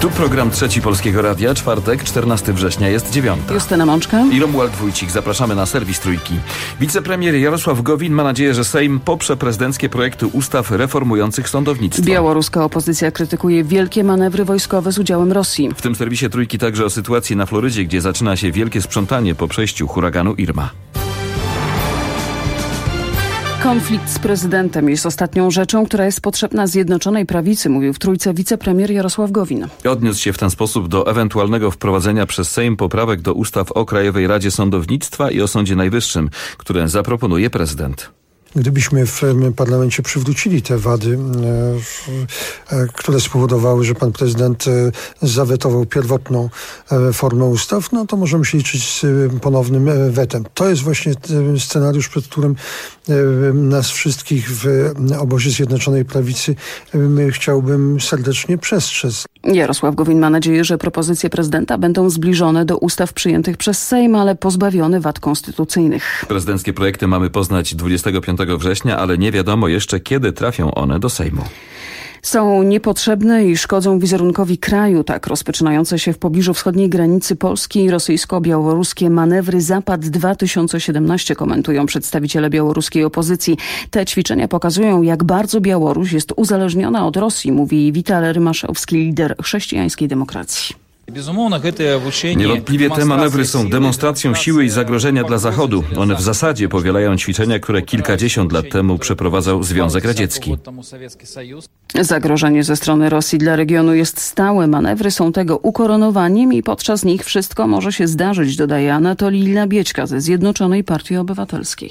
Tu program Trzeci Polskiego Radia, czwartek, 14 września, jest 9. Justyna Mączka I Romuald Wójcik. Zapraszamy na serwis Trójki. Wicepremier Jarosław Gowin ma nadzieję, że Sejm poprze prezydenckie projekty ustaw reformujących sądownictwo. Białoruska opozycja krytykuje wielkie manewry wojskowe z udziałem Rosji. W tym serwisie Trójki także o sytuacji na Florydzie, gdzie zaczyna się wielkie sprzątanie po przejściu huraganu Irma. Konflikt z prezydentem jest ostatnią rzeczą, która jest potrzebna Zjednoczonej Prawicy, mówił w Trójce wicepremier Jarosław Gowin. Odniósł się w ten sposób do ewentualnego wprowadzenia przez Sejm poprawek do ustaw o Krajowej Radzie Sądownictwa i o Sądzie Najwyższym, które zaproponuje prezydent. Gdybyśmy w parlamencie przywrócili te wady, które spowodowały, że pan prezydent zawetował pierwotną formę ustaw, no to możemy się liczyć z ponownym wetem. To jest właśnie scenariusz, przed którym nas wszystkich w obozie Zjednoczonej Prawicy chciałbym serdecznie przestrzec. Jarosław Gowin ma nadzieję, że propozycje prezydenta będą zbliżone do ustaw przyjętych przez Sejm, ale pozbawione wad konstytucyjnych. Prezydenckie projekty mamy poznać 25 września, ale nie wiadomo jeszcze, kiedy trafią one do Sejmu. Są niepotrzebne i szkodzą wizerunkowi kraju. Tak rozpoczynające się w pobliżu wschodniej granicy Polski rosyjsko-białoruskie manewry Zapad 2017 komentują przedstawiciele białoruskiej opozycji. Te ćwiczenia pokazują, jak bardzo Białoruś jest uzależniona od Rosji, mówi Wital Rymaszewski, lider chrześcijańskiej demokracji. Niewątpliwie te manewry są demonstracją siły i zagrożenia dla Zachodu. One w zasadzie powielają ćwiczenia, które kilkadziesiąt lat temu przeprowadzał Związek Radziecki. Zagrożenie ze strony Rosji dla regionu jest stałe. Manewry są tego ukoronowaniem i podczas nich wszystko może się zdarzyć, dodaje Anatolij Labiećka ze Zjednoczonej Partii Obywatelskiej.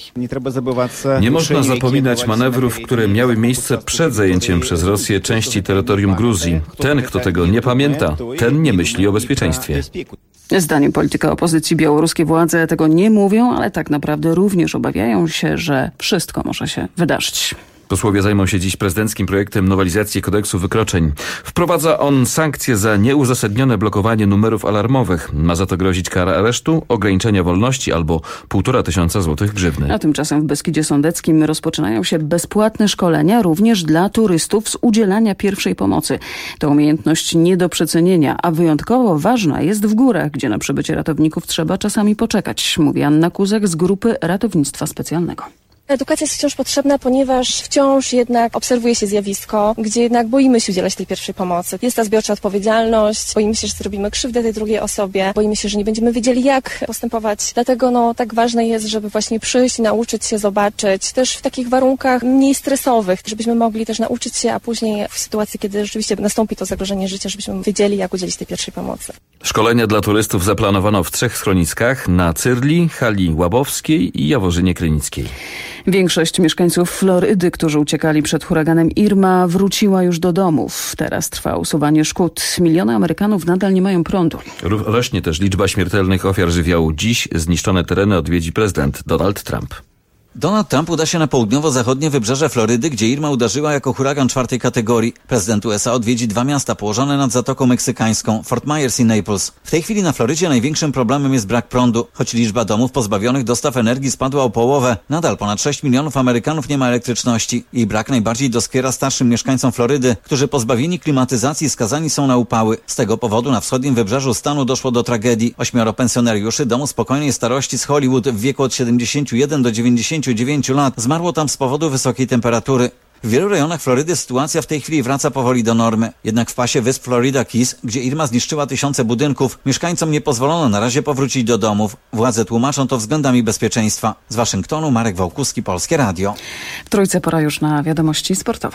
Nie można zapominać manewrów, które miały miejsce przed zajęciem przez Rosję części terytorium Gruzji. Ten, kto tego nie pamięta, ten nie myśli o bezpieczeństwie. Zdaniem polityka opozycji białoruskie władze tego nie mówią, ale tak naprawdę również obawiają się, że wszystko może się wydarzyć. Posłowie zajmą się dziś prezydenckim projektem nowelizacji kodeksu wykroczeń. Wprowadza on sankcje za nieuzasadnione blokowanie numerów alarmowych. Ma za to grozić kara aresztu, ograniczenia wolności albo 1500 złotych grzywny. A tymczasem w Beskidzie Sądeckim rozpoczynają się bezpłatne szkolenia również dla turystów z udzielania pierwszej pomocy. To umiejętność nie do przecenienia, a wyjątkowo ważna jest w górach, gdzie na przybycie ratowników trzeba czasami poczekać, mówi Anna Kuzek z grupy ratownictwa specjalnego. Edukacja jest wciąż potrzebna, ponieważ wciąż jednak obserwuje się zjawisko, gdzie jednak boimy się udzielać tej pierwszej pomocy. Jest ta zbiorcza odpowiedzialność, boimy się, że zrobimy krzywdę tej drugiej osobie, boimy się, że nie będziemy wiedzieli, jak postępować. Dlatego tak ważne jest, żeby właśnie przyjść, nauczyć się, zobaczyć, też w takich warunkach mniej stresowych, żebyśmy mogli też nauczyć się, a później w sytuacji, kiedy rzeczywiście nastąpi to zagrożenie życia, żebyśmy wiedzieli, jak udzielić tej pierwszej pomocy. Szkolenia dla turystów zaplanowano w 3 schroniskach: na Cyrli, Hali Łabowskiej i Jaworzynie Krynickiej. Większość mieszkańców Florydy, którzy uciekali przed huraganem Irma, wróciła już do domów. Teraz trwa usuwanie szkód. Miliony Amerykanów nadal nie mają prądu. Rośnie też liczba śmiertelnych ofiar żywiołu. Dziś zniszczone tereny odwiedzi prezydent Donald Trump. Donald Trump uda się na południowo-zachodnie wybrzeże Florydy, gdzie Irma uderzyła jako huragan 4. kategorii. Prezydent USA odwiedzi 2 miasta położone nad Zatoką Meksykańską, Fort Myers i Naples. W tej chwili na Florydzie największym problemem jest brak prądu. Choć liczba domów pozbawionych dostaw energii spadła o połowę, nadal ponad 6 milionów Amerykanów nie ma elektryczności. Jej brak najbardziej doskwiera starszym mieszkańcom Florydy, którzy pozbawieni klimatyzacji skazani są na upały. Z tego powodu na wschodnim wybrzeżu stanu doszło do tragedii. 8 pensjonariuszy domu spokojnej starości z Hollywood w wieku od 71 do 99 lat zmarło tam z powodu wysokiej temperatury. W wielu rejonach Florydy sytuacja w tej chwili wraca powoli do normy. Jednak w pasie wysp Florida Keys, gdzie Irma zniszczyła tysiące budynków, mieszkańcom nie pozwolono na razie powrócić do domów. Władze tłumaczą to względami bezpieczeństwa. Z Waszyngtonu Marek Wałkuski, Polskie Radio. W Trójce pora już na wiadomości sportowe.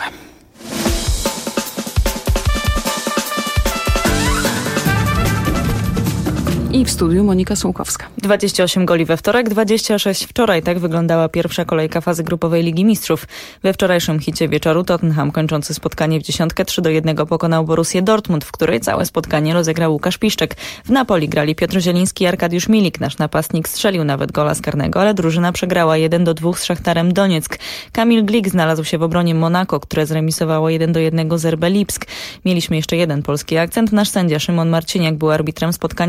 I w studiu Monika Sułkowska. 28 goli we wtorek, 26 wczoraj. Tak wyglądała pierwsza kolejka fazy grupowej Ligi Mistrzów. We wczorajszym hicie wieczoru Tottenham, kończący spotkanie w dziesiątkę, 3-1 pokonał Borussię Dortmund, w której całe spotkanie rozegrał Łukasz Piszczek. W Napoli grali Piotr Zieliński i Arkadiusz Milik. Nasz napastnik strzelił nawet gola z karnego, ale drużyna przegrała 1-2 z Szachtarem Donieck. Kamil Glik znalazł się w obronie Monako, które zremisowało 1-1 z RB Lipsk. Mieliśmy jeszcze jeden polski akcent. Nasz sędzia Szymon Marciniak był arbitrem spotkania Manchester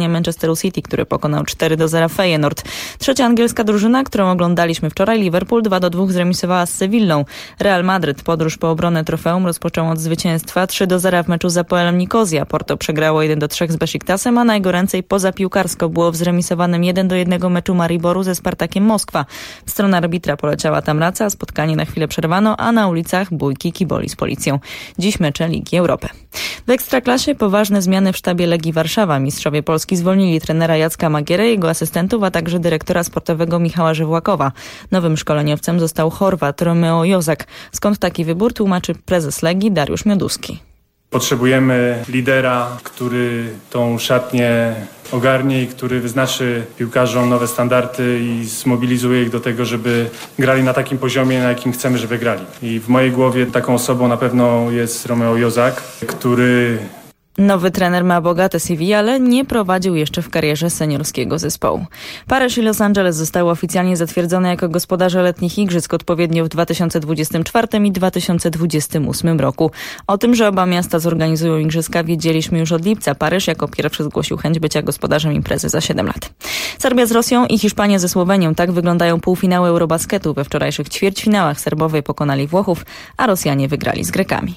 Manchesteru City, który pokonał 4-0 Feyenoord. Trzecia angielska drużyna, którą oglądaliśmy wczoraj, Liverpool 2-2 zremisowała z Sewillą. Real Madryt podróż po obronę trofeum rozpoczął od zwycięstwa 3-0 w meczu z Apoelem Nikozja. Porto przegrało 1-3 z Besiktasem, a najgoręcej poza piłkarsko było w zremisowanym 1-1 meczu Mariboru ze Spartakiem Moskwa. W stronę arbitra poleciała tam raca, a spotkanie na chwilę przerwano, a na ulicach bójki kiboli z policją. Dziś mecze Ligi Europy. W Ekstraklasie poważne zmiany w sztabie Legii Warszawa. Mistrzowie Polski zwolnili trenera Jacka Magierę, jego asystentów, a także dyrektora sportowego Michała Żywłakowa. Nowym szkoleniowcem został Chorwat Romeo Jozak. Skąd taki wybór, tłumaczy prezes Legii Dariusz Mioduski. Potrzebujemy lidera, który tą szatnię ogarnie i który wyznaczy piłkarzom nowe standardy i zmobilizuje ich do tego, żeby grali na takim poziomie, na jakim chcemy, żeby grali. I w mojej głowie taką osobą na pewno jest Romeo Jozak, który... Nowy trener ma bogate CV, ale nie prowadził jeszcze w karierze seniorskiego zespołu. Paryż i Los Angeles zostały oficjalnie zatwierdzone jako gospodarze letnich igrzysk odpowiednio w 2024 i 2028 roku. O tym, że oba miasta zorganizują igrzyska, wiedzieliśmy już od lipca. Paryż jako pierwszy zgłosił chęć bycia gospodarzem imprezy za 7 lat. Serbia z Rosją i Hiszpania ze Słowenią. Tak wyglądają półfinały Eurobasketu. We wczorajszych ćwierćfinałach Serbowie pokonali Włochów, a Rosjanie wygrali z Grekami.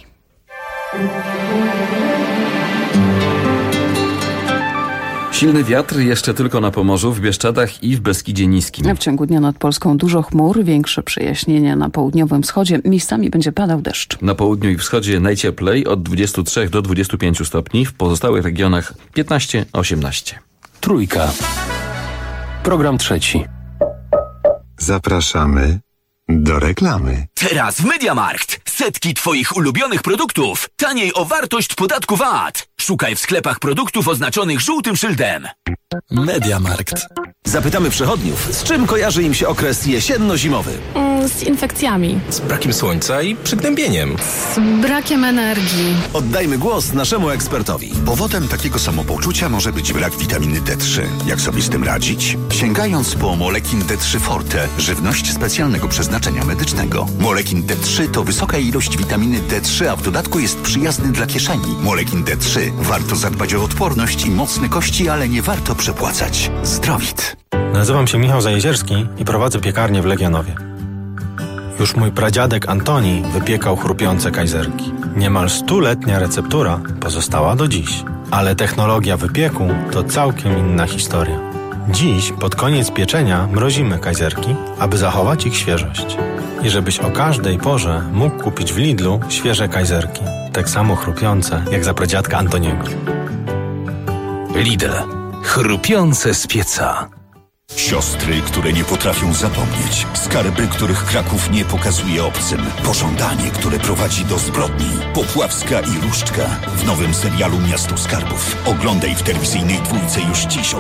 Silny wiatr jeszcze tylko na Pomorzu, w Bieszczadach i w Beskidzie Niskim. W ciągu dnia nad Polską dużo chmur, większe przejaśnienia na południowym wschodzie. Miejscami będzie padał deszcz. Na południu i wschodzie najcieplej od 23 do 25 stopni, w pozostałych regionach 15-18. Trójka. Program trzeci. Zapraszamy do reklamy. Teraz w MediaMarkt. Setki Twoich ulubionych produktów. Taniej o wartość podatku VAT. Szukaj w sklepach produktów oznaczonych żółtym szyldem. MediaMarkt. Zapytamy przechodniów, z czym kojarzy im się okres jesienno-zimowy. Z infekcjami. Z brakiem słońca i przygnębieniem. Z brakiem energii. Oddajmy głos naszemu ekspertowi. Powodem takiego samopoczucia może być brak witaminy D3. Jak sobie z tym radzić? Sięgając po Molekin D3 Forte, żywność specjalnego przeznaczenia medycznego. Molekin D3 to wysoka ilość witaminy D3, a w dodatku jest przyjazny dla kieszeni. Molekin D3. Warto zadbać o odporność i mocne kości, ale nie warto przepłacać. Zdrowit. Nazywam się Michał Zajezierski i prowadzę piekarnię w Legionowie. Już mój pradziadek Antoni wypiekał chrupiące kajzerki. Niemal 100-letnia receptura pozostała do dziś. Ale technologia wypieku to całkiem inna historia. Dziś, pod koniec pieczenia, mrozimy kajzerki, aby zachować ich świeżość. I żebyś o każdej porze mógł kupić w Lidlu świeże kajzerki. Tak samo chrupiące, jak za pradziadka Antoniego. Lidl. Chrupiące z pieca. Siostry, które nie potrafią zapomnieć. Skarby, których Kraków nie pokazuje obcym. Pożądanie, które prowadzi do zbrodni. Popławska i Różdżka w nowym serialu Miasto Skarbów. Oglądaj w telewizyjnej dwójce już dziś o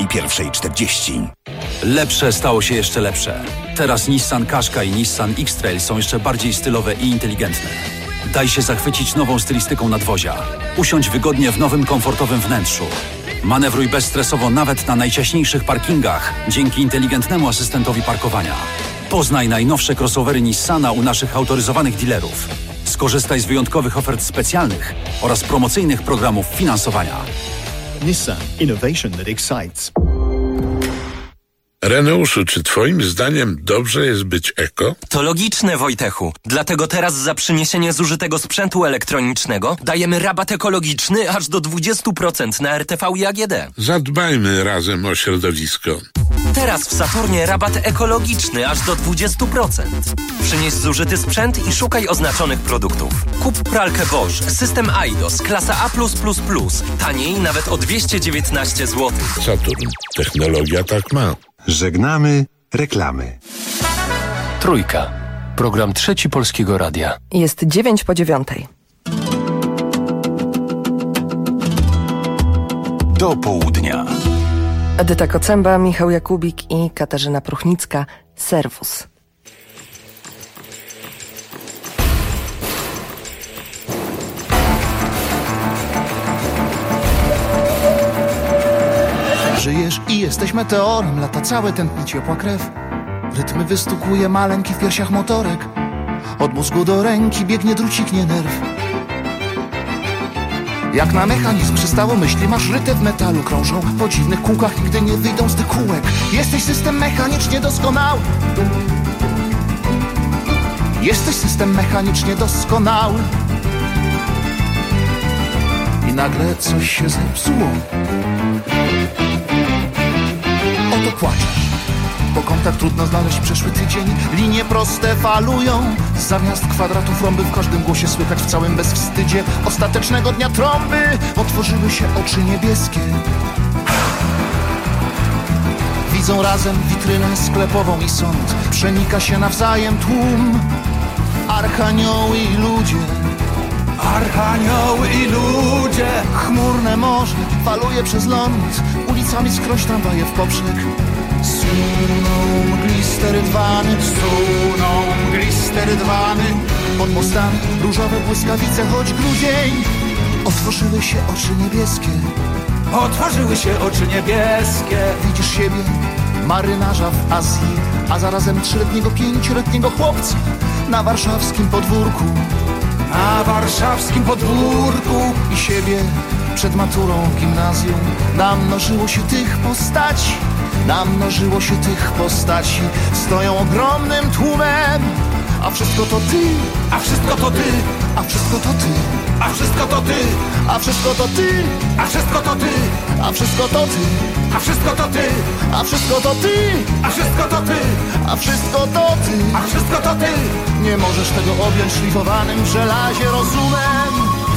21:40. Lepsze stało się jeszcze lepsze. Teraz Nissan Qashqai i Nissan X-Trail są jeszcze bardziej stylowe i inteligentne. Daj się zachwycić nową stylistyką nadwozia. Usiądź wygodnie w nowym, komfortowym wnętrzu. Manewruj bezstresowo nawet na najciaśniejszych parkingach dzięki inteligentnemu asystentowi parkowania. Poznaj najnowsze crossovery Nissana u naszych autoryzowanych dealerów. Skorzystaj z wyjątkowych ofert specjalnych oraz promocyjnych programów finansowania. Nissan. Innovation that excites. Reneuszu, czy twoim zdaniem dobrze jest być eko? To logiczne, Wojtechu. Dlatego teraz za przyniesienie zużytego sprzętu elektronicznego dajemy rabat ekologiczny aż do 20% na RTV i AGD. Zadbajmy razem o środowisko. Teraz w Saturnie rabat ekologiczny aż do 20%. Przynieś zużyty sprzęt i szukaj oznaczonych produktów. Kup pralkę Bosch, system Eidos, klasa A+++. Taniej nawet o 219 zł. Saturn. Technologia tak ma. Żegnamy reklamy. Trójka. Program trzeci Polskiego Radia. Jest 9:09. Do południa. Edyta Kocęba, Michał Jakubik i Katarzyna Pruchnicka. Serwus. Żyjesz i jesteś meteorem, lata całe tętni ciepła krew. Rytmy wystukuje maleńki w piersiach motorek. Od mózgu do ręki biegnie drucik, nie nerw. Jak na mechanizm przystało myśli, masz ryte w metalu, krążą po dziwnych kółkach, nigdy nie wyjdą z tych kółek. Jesteś system mechanicznie doskonały. Jesteś system mechanicznie doskonały. I nagle coś się zepsuło. Oto płaczesz. Po kątach trudno znaleźć przeszły tydzień. Linie proste falują. Zamiast kwadratów rąby w każdym głosie słychać w całym bezwstydzie ostatecznego dnia trąby. Otworzyły się oczy niebieskie. Widzą razem witrynę sklepową i sąd. Przenika się nawzajem tłum. Archanioły i ludzie. Archanioły i ludzie. Chmurne morze faluje przez ląd. Ulicami skroś tramwaje w poprzek. Suną mgliste rydwany. Suną mgliste rydwany. Pod mostami różowe błyskawice, choć grudzień. Otworzyły się oczy niebieskie. Otworzyły się oczy niebieskie. Widzisz siebie, marynarza w Azji, a zarazem 3-letniego, 5-letniego chłopca na warszawskim podwórku. Na warszawskim podwórku. I siebie przed maturą gimnazjum. Namnożyło się tych postaci. Namnożyło się tych postaci. Stoją ogromnym tłumem. A wszystko to ty. A wszystko to ty. A wszystko to ty. A wszystko to ty. A wszystko to ty. A wszystko to ty. A wszystko to ty. A wszystko to ty. A wszystko to ty. A wszystko to ty. A wszystko to ty. A wszystko to ty. Nie możesz tego objąć szlifowanym w żelazie rozumem.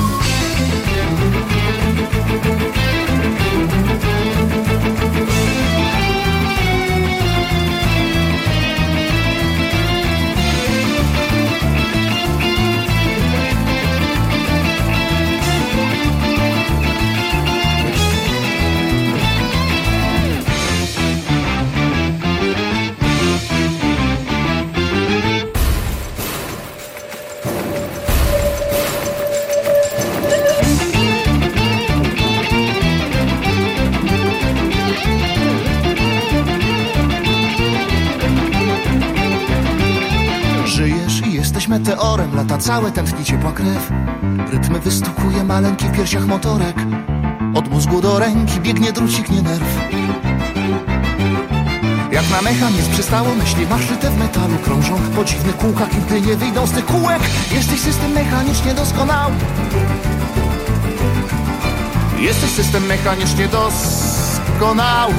Meteorem lata całe, tętni ciepła krew. Rytmy wystukuje maleńki w piersiach motorek. Od mózgu do ręki biegnie drucik, nie nerw. Jak na mechanizm przystało myśli, masz ryte w metalu, krążą po dziwnych kółkach, nigdy nie wyjdą z tych kółek. Jesteś system mechanicznie doskonały. Jesteś system mechanicznie doskonały.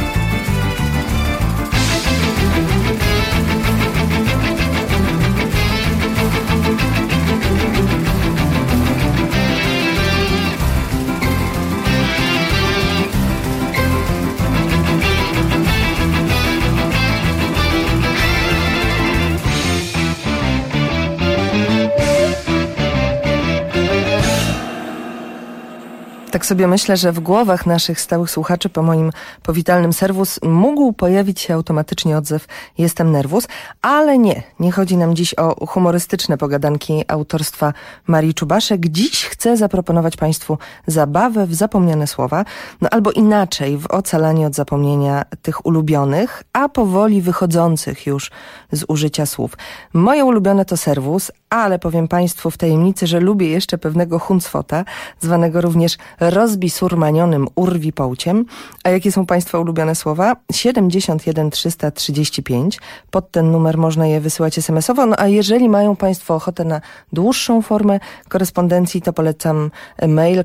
Tak sobie myślę, że w głowach naszych stałych słuchaczy po moim powitalnym serwus mógł pojawić się automatycznie odzew "Jestem nerwus", ale nie chodzi nam dziś o humorystyczne pogadanki autorstwa Marii Czubaszek. Dziś chcę zaproponować Państwu zabawę w zapomniane słowa, albo inaczej, w ocalanie od zapomnienia tych ulubionych, a powoli wychodzących już z użycia słów. Moje ulubione to serwus, ale powiem Państwu w tajemnicy, że lubię jeszcze pewnego huncwota, zwanego również rozbisurmanionym urwipołciem. A jakie są Państwa ulubione słowa? 71 335. Pod ten numer można je wysyłać SMS-owo. No a jeżeli mają Państwo ochotę na dłuższą formę korespondencji, to polecam mail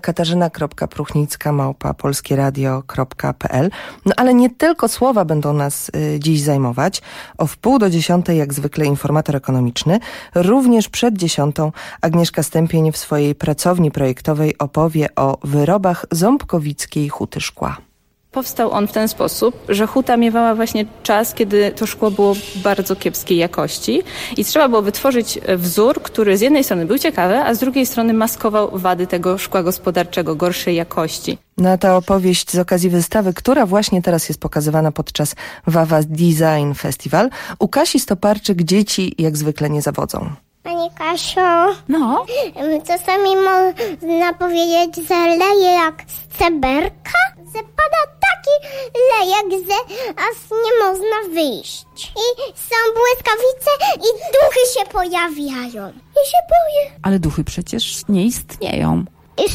katarzyna.pruchnicka@polskieradio.pl. No ale nie tylko słowa będą nas dziś zajmować. O 9:30 jak zwykle informator ekonomiczny. Również przed 10:00 Agnieszka Stępień w swojej pracowni projektowej opowie o wyrobach ząbkowickiej huty szkła. Powstał on w ten sposób, że huta miewała właśnie czas, kiedy to szkło było bardzo kiepskiej jakości i trzeba było wytworzyć wzór, który z jednej strony był ciekawy, a z drugiej strony maskował wady tego szkła gospodarczego, gorszej jakości. No ta opowieść z okazji wystawy, która właśnie teraz jest pokazywana podczas Wawa Design Festival. U Kasi Stoparczyk dzieci jak zwykle nie zawodzą. Pani Kasio, no? Czasami można powiedzieć, że leje jak z ceberka, że pada taki lejek, że aż nie można wyjść. I są błyskawice i duchy się pojawiają. I się boję. Ale duchy przecież nie istnieją. Istnieją.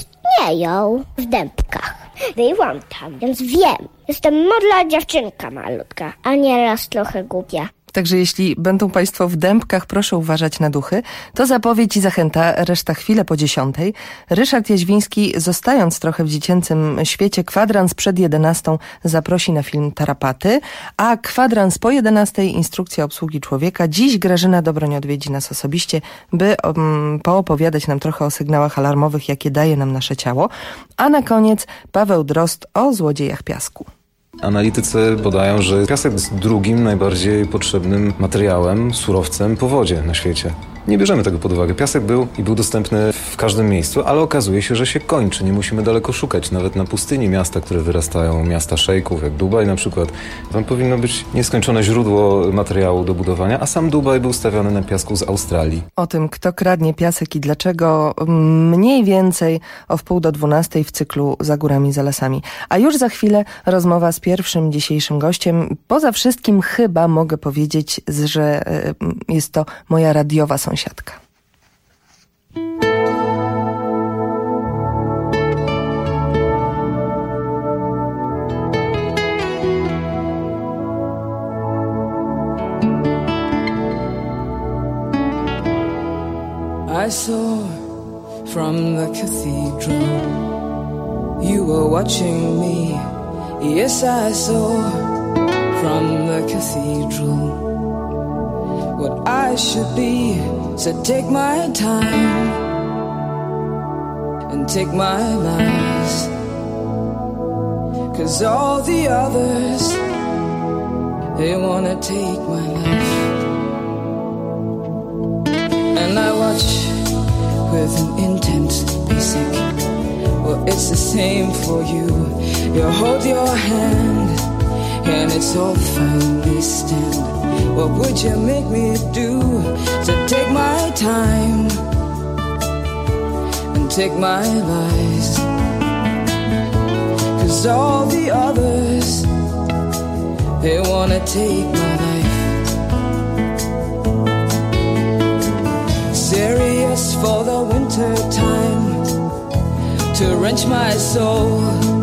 wieją w dębkach. Byłam tam, więc wiem. Jestem modla dziewczynka malutka, a nieraz trochę głupia. Także jeśli będą Państwo w dębkach, proszę uważać na duchy. To zapowiedź i zachęta, reszta chwilę po 10:00. Ryszard Jaźwiński, zostając trochę w dziecięcym świecie, kwadrans przed 11:00 zaprosi na film Tarapaty, a kwadrans po 11:00 instrukcja obsługi człowieka. Dziś Grażyna Dobroń odwiedzi nas osobiście, by poopowiadać nam trochę o sygnałach alarmowych, jakie daje nam nasze ciało. A na koniec Paweł Drozd o złodziejach piasku. Analitycy podają, że piasek jest drugim najbardziej potrzebnym materiałem, surowcem po wodzie na świecie. Nie bierzemy tego pod uwagę. Piasek był dostępny w każdym miejscu, ale okazuje się, że się kończy. Nie musimy daleko szukać. Nawet na pustyni miasta, które wyrastają, miasta szejków, jak Dubaj na przykład, tam powinno być nieskończone źródło materiału do budowania, a sam Dubaj był stawiany na piasku z Australii. O tym, kto kradnie piasek i dlaczego, mniej więcej o 11:15 w cyklu Za górami, za lasami. A już za chwilę rozmowa z pierwszym dzisiejszym gościem. Poza wszystkim chyba mogę powiedzieć, że jest to moja radiowa sąsiadka. I saw from the cathedral you were watching me. Yes, I saw from the cathedral what I should be. So take my time and take my lies, 'cause all the others, they wanna take my life. And I watch with an intense basic. Well, it's the same for you. You hold your hand and it's all finally stand. What would you make me do? So take my time and take my lies, 'cause all the others, they wanna take my life. Serious for the winter time, to wrench my soul.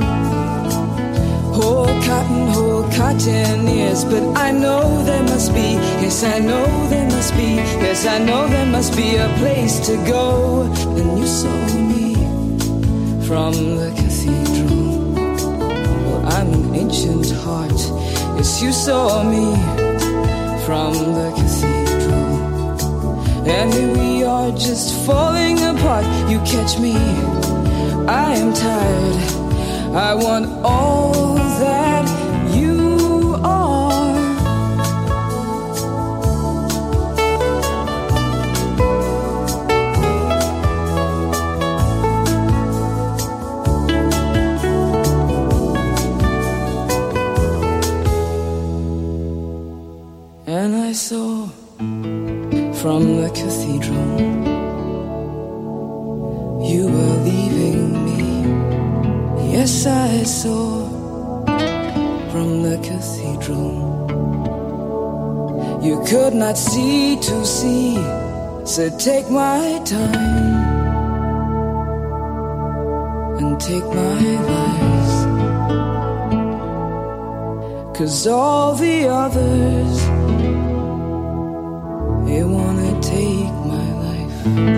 Whole cotton ears, but I know there must be, yes I know there must be, yes I know there must be a place to go. And you saw me from the cathedral. Well, I'm an ancient heart. Yes, you saw me from the cathedral. And here we are just falling apart. You catch me, I am tired. I want all that you are. And I saw from the cathedral you were leaving me. Yes, I saw from the cathedral you could not see to see. So take my time and take my lies, 'cause all the others, they wanna take my life.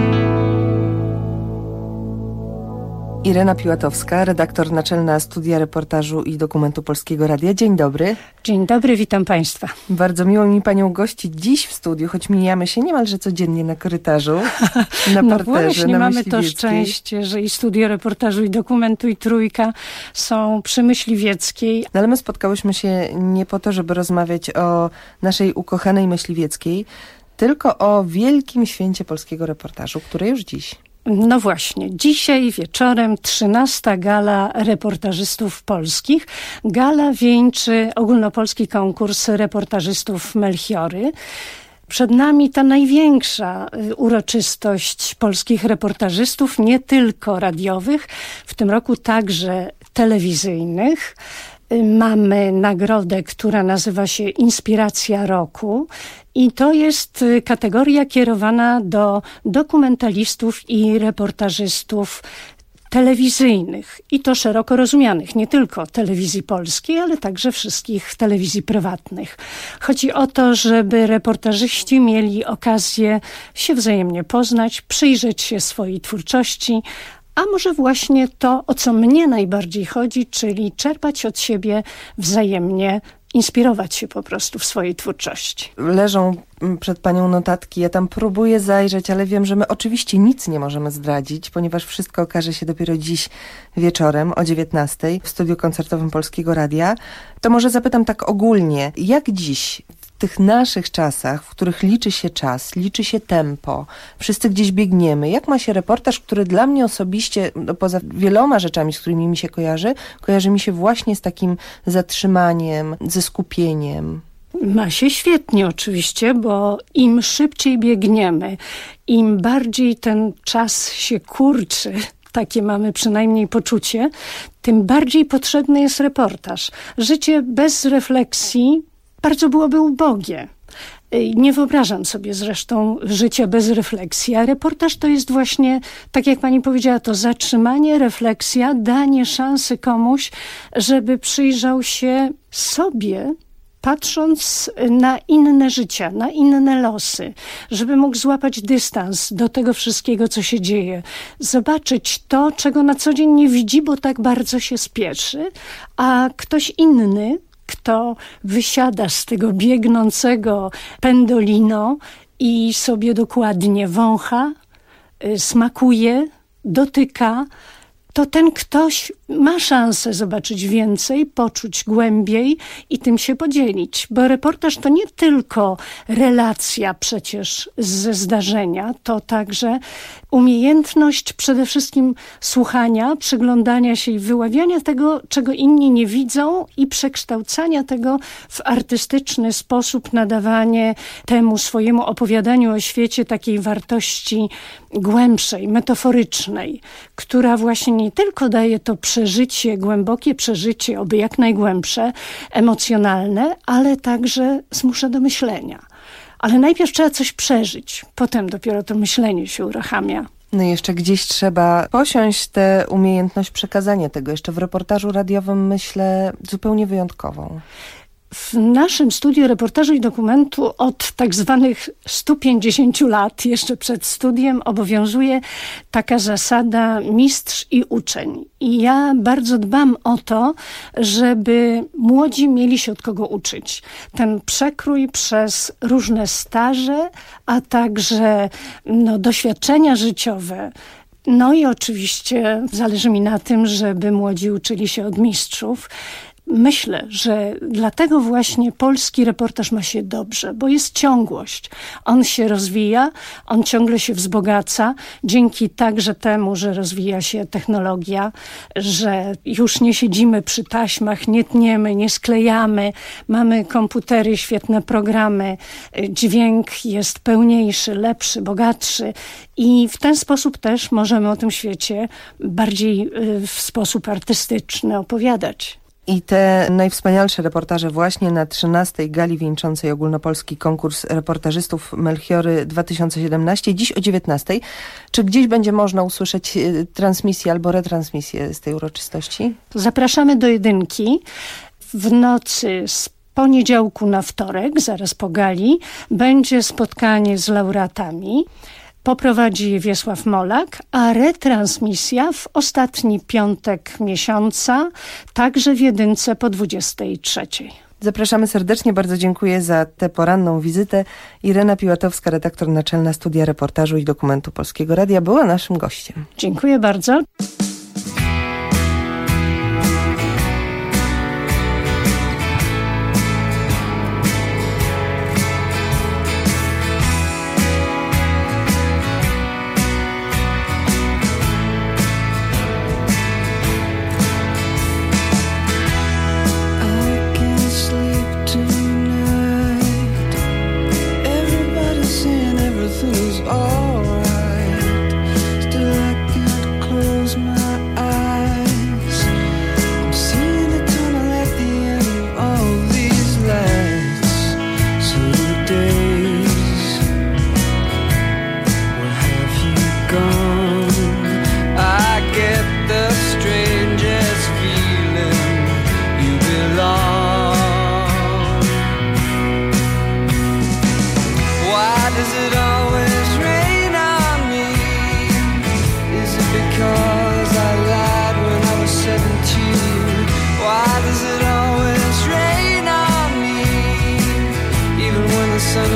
Irena Piłatowska, redaktor naczelna Studia Reportażu i Dokumentu Polskiego Radia. Dzień dobry. Dzień dobry, witam Państwa. Bardzo miło mi Panią gościć dziś w studiu, choć mijamy się niemalże codziennie na korytarzu, na no parterze, właśnie, na mamy to szczęście, że i Studio Reportażu i Dokumentu i Trójka są przy Myśliwieckiej. No ale my spotkałyśmy się nie po to, żeby rozmawiać o naszej ukochanej Myśliwieckiej, tylko o wielkim święcie polskiego reportażu, które już dziś. No właśnie, dzisiaj wieczorem 13. Gala reportażystów polskich. Gala wieńczy ogólnopolski konkurs reportażystów Melchiory. Przed nami ta największa uroczystość polskich reportażystów, nie tylko radiowych, w tym roku także telewizyjnych. Mamy nagrodę, która nazywa się Inspiracja Roku i to jest kategoria kierowana do dokumentalistów i reportażystów telewizyjnych i to szeroko rozumianych, nie tylko telewizji polskiej, ale także wszystkich telewizji prywatnych. Chodzi o to, żeby reportażyści mieli okazję się wzajemnie poznać, przyjrzeć się swojej twórczości, a może właśnie to, o co mnie najbardziej chodzi, czyli czerpać od siebie wzajemnie, inspirować się po prostu w swojej twórczości. Leżą przed panią notatki, ja tam próbuję zajrzeć, ale wiem, że my oczywiście nic nie możemy zdradzić, ponieważ wszystko okaże się dopiero dziś wieczorem o 19:00 w studiu koncertowym Polskiego Radia. To może zapytam tak ogólnie, jak dziś w tych naszych czasach, w których liczy się czas, liczy się tempo, wszyscy gdzieś biegniemy, jak ma się reportaż, który dla mnie osobiście, poza wieloma rzeczami, z którymi mi się kojarzy mi się właśnie z takim zatrzymaniem, ze skupieniem? Ma się świetnie oczywiście, bo im szybciej biegniemy, im bardziej ten czas się kurczy, takie mamy przynajmniej poczucie, tym bardziej potrzebny jest reportaż. Życie bez refleksji bardzo byłoby ubogie. Nie wyobrażam sobie zresztą życia bez refleksji, a reportaż to jest właśnie, tak jak pani powiedziała, to zatrzymanie, refleksja, danie szansy komuś, żeby przyjrzał się sobie, patrząc na inne życia, na inne losy, żeby mógł złapać dystans do tego wszystkiego, co się dzieje. Zobaczyć to, czego na co dzień nie widzi, bo tak bardzo się spieszy, a ktoś inny, kto wysiada z tego biegnącego pendolino i sobie dokładnie wącha, smakuje, dotyka, to ten ktoś ma szansę zobaczyć więcej, poczuć głębiej i tym się podzielić. Bo reportaż to nie tylko relacja przecież ze zdarzenia, to także umiejętność przede wszystkim słuchania, przyglądania się i wyławiania tego, czego inni nie widzą i przekształcania tego w artystyczny sposób, nadawanie temu swojemu opowiadaniu o świecie takiej wartości głębszej, metaforycznej, która właśnie nie tylko daje to przeżycie, głębokie przeżycie, oby jak najgłębsze, emocjonalne, ale także zmusza do myślenia. Ale najpierw trzeba coś przeżyć, potem dopiero to myślenie się uruchamia. No i jeszcze gdzieś trzeba posiąść tę umiejętność przekazania tego. Jeszcze w reportażu radiowym myślę zupełnie wyjątkową. W naszym studiu reportażu i dokumentu od tak zwanych 150 lat, jeszcze przed studiem, obowiązuje taka zasada mistrz i uczeń. I ja bardzo dbam o to, żeby młodzi mieli się od kogo uczyć. Ten przekrój przez różne staże, a także doświadczenia życiowe. No i oczywiście zależy mi na tym, żeby młodzi uczyli się od mistrzów. Myślę, że dlatego właśnie polski reportaż ma się dobrze, bo jest ciągłość. On się rozwija, on ciągle się wzbogaca, dzięki także temu, że rozwija się technologia, że już nie siedzimy przy taśmach, nie tniemy, nie sklejamy, mamy komputery, świetne programy, dźwięk jest pełniejszy, lepszy, bogatszy i w ten sposób też możemy o tym świecie bardziej w sposób artystyczny opowiadać. I te najwspanialsze reportaże właśnie na 13. gali wieńczącej ogólnopolski konkurs reportażystów Melchiory 2017, dziś o 19:00. Czy gdzieś będzie można usłyszeć transmisję albo retransmisję z tej uroczystości? Zapraszamy do jedynki. W nocy z poniedziałku na wtorek, zaraz po gali, będzie spotkanie z laureatami. Poprowadzi je Wiesław Molak, a retransmisja w ostatni piątek miesiąca, także w jedynce po 23:00. Zapraszamy serdecznie, bardzo dziękuję za tę poranną wizytę. Irena Piłatowska, redaktor naczelna Studia Reportażu i Dokumentu Polskiego Radia, była naszym gościem. Dziękuję bardzo. Alright, still I can't close my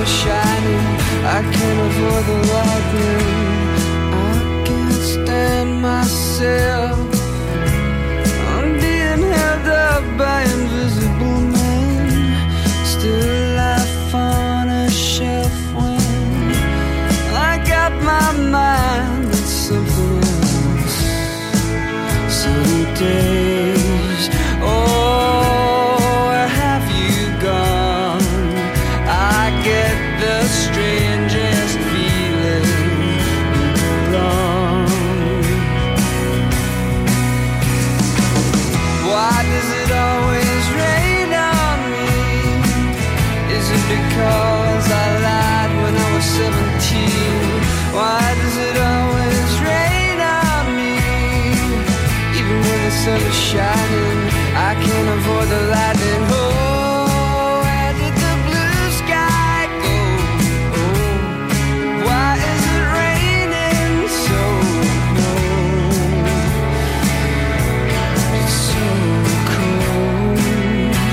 is shining, I can't avoid the lightning. I can't stand myself. I'm being held up by invisible men, still alive on a shelf when I got my mind on something else. Sunny days, oh, where have you gone? I get the strangest feeling you belong. Why does it always rain on me? Is it because I lied when I was 17? Why does it always rain on me? Even when the sun is shining, I can't avoid the lightning. Oh, where did the blue sky go? Oh, why is it raining so cold? It's so cold.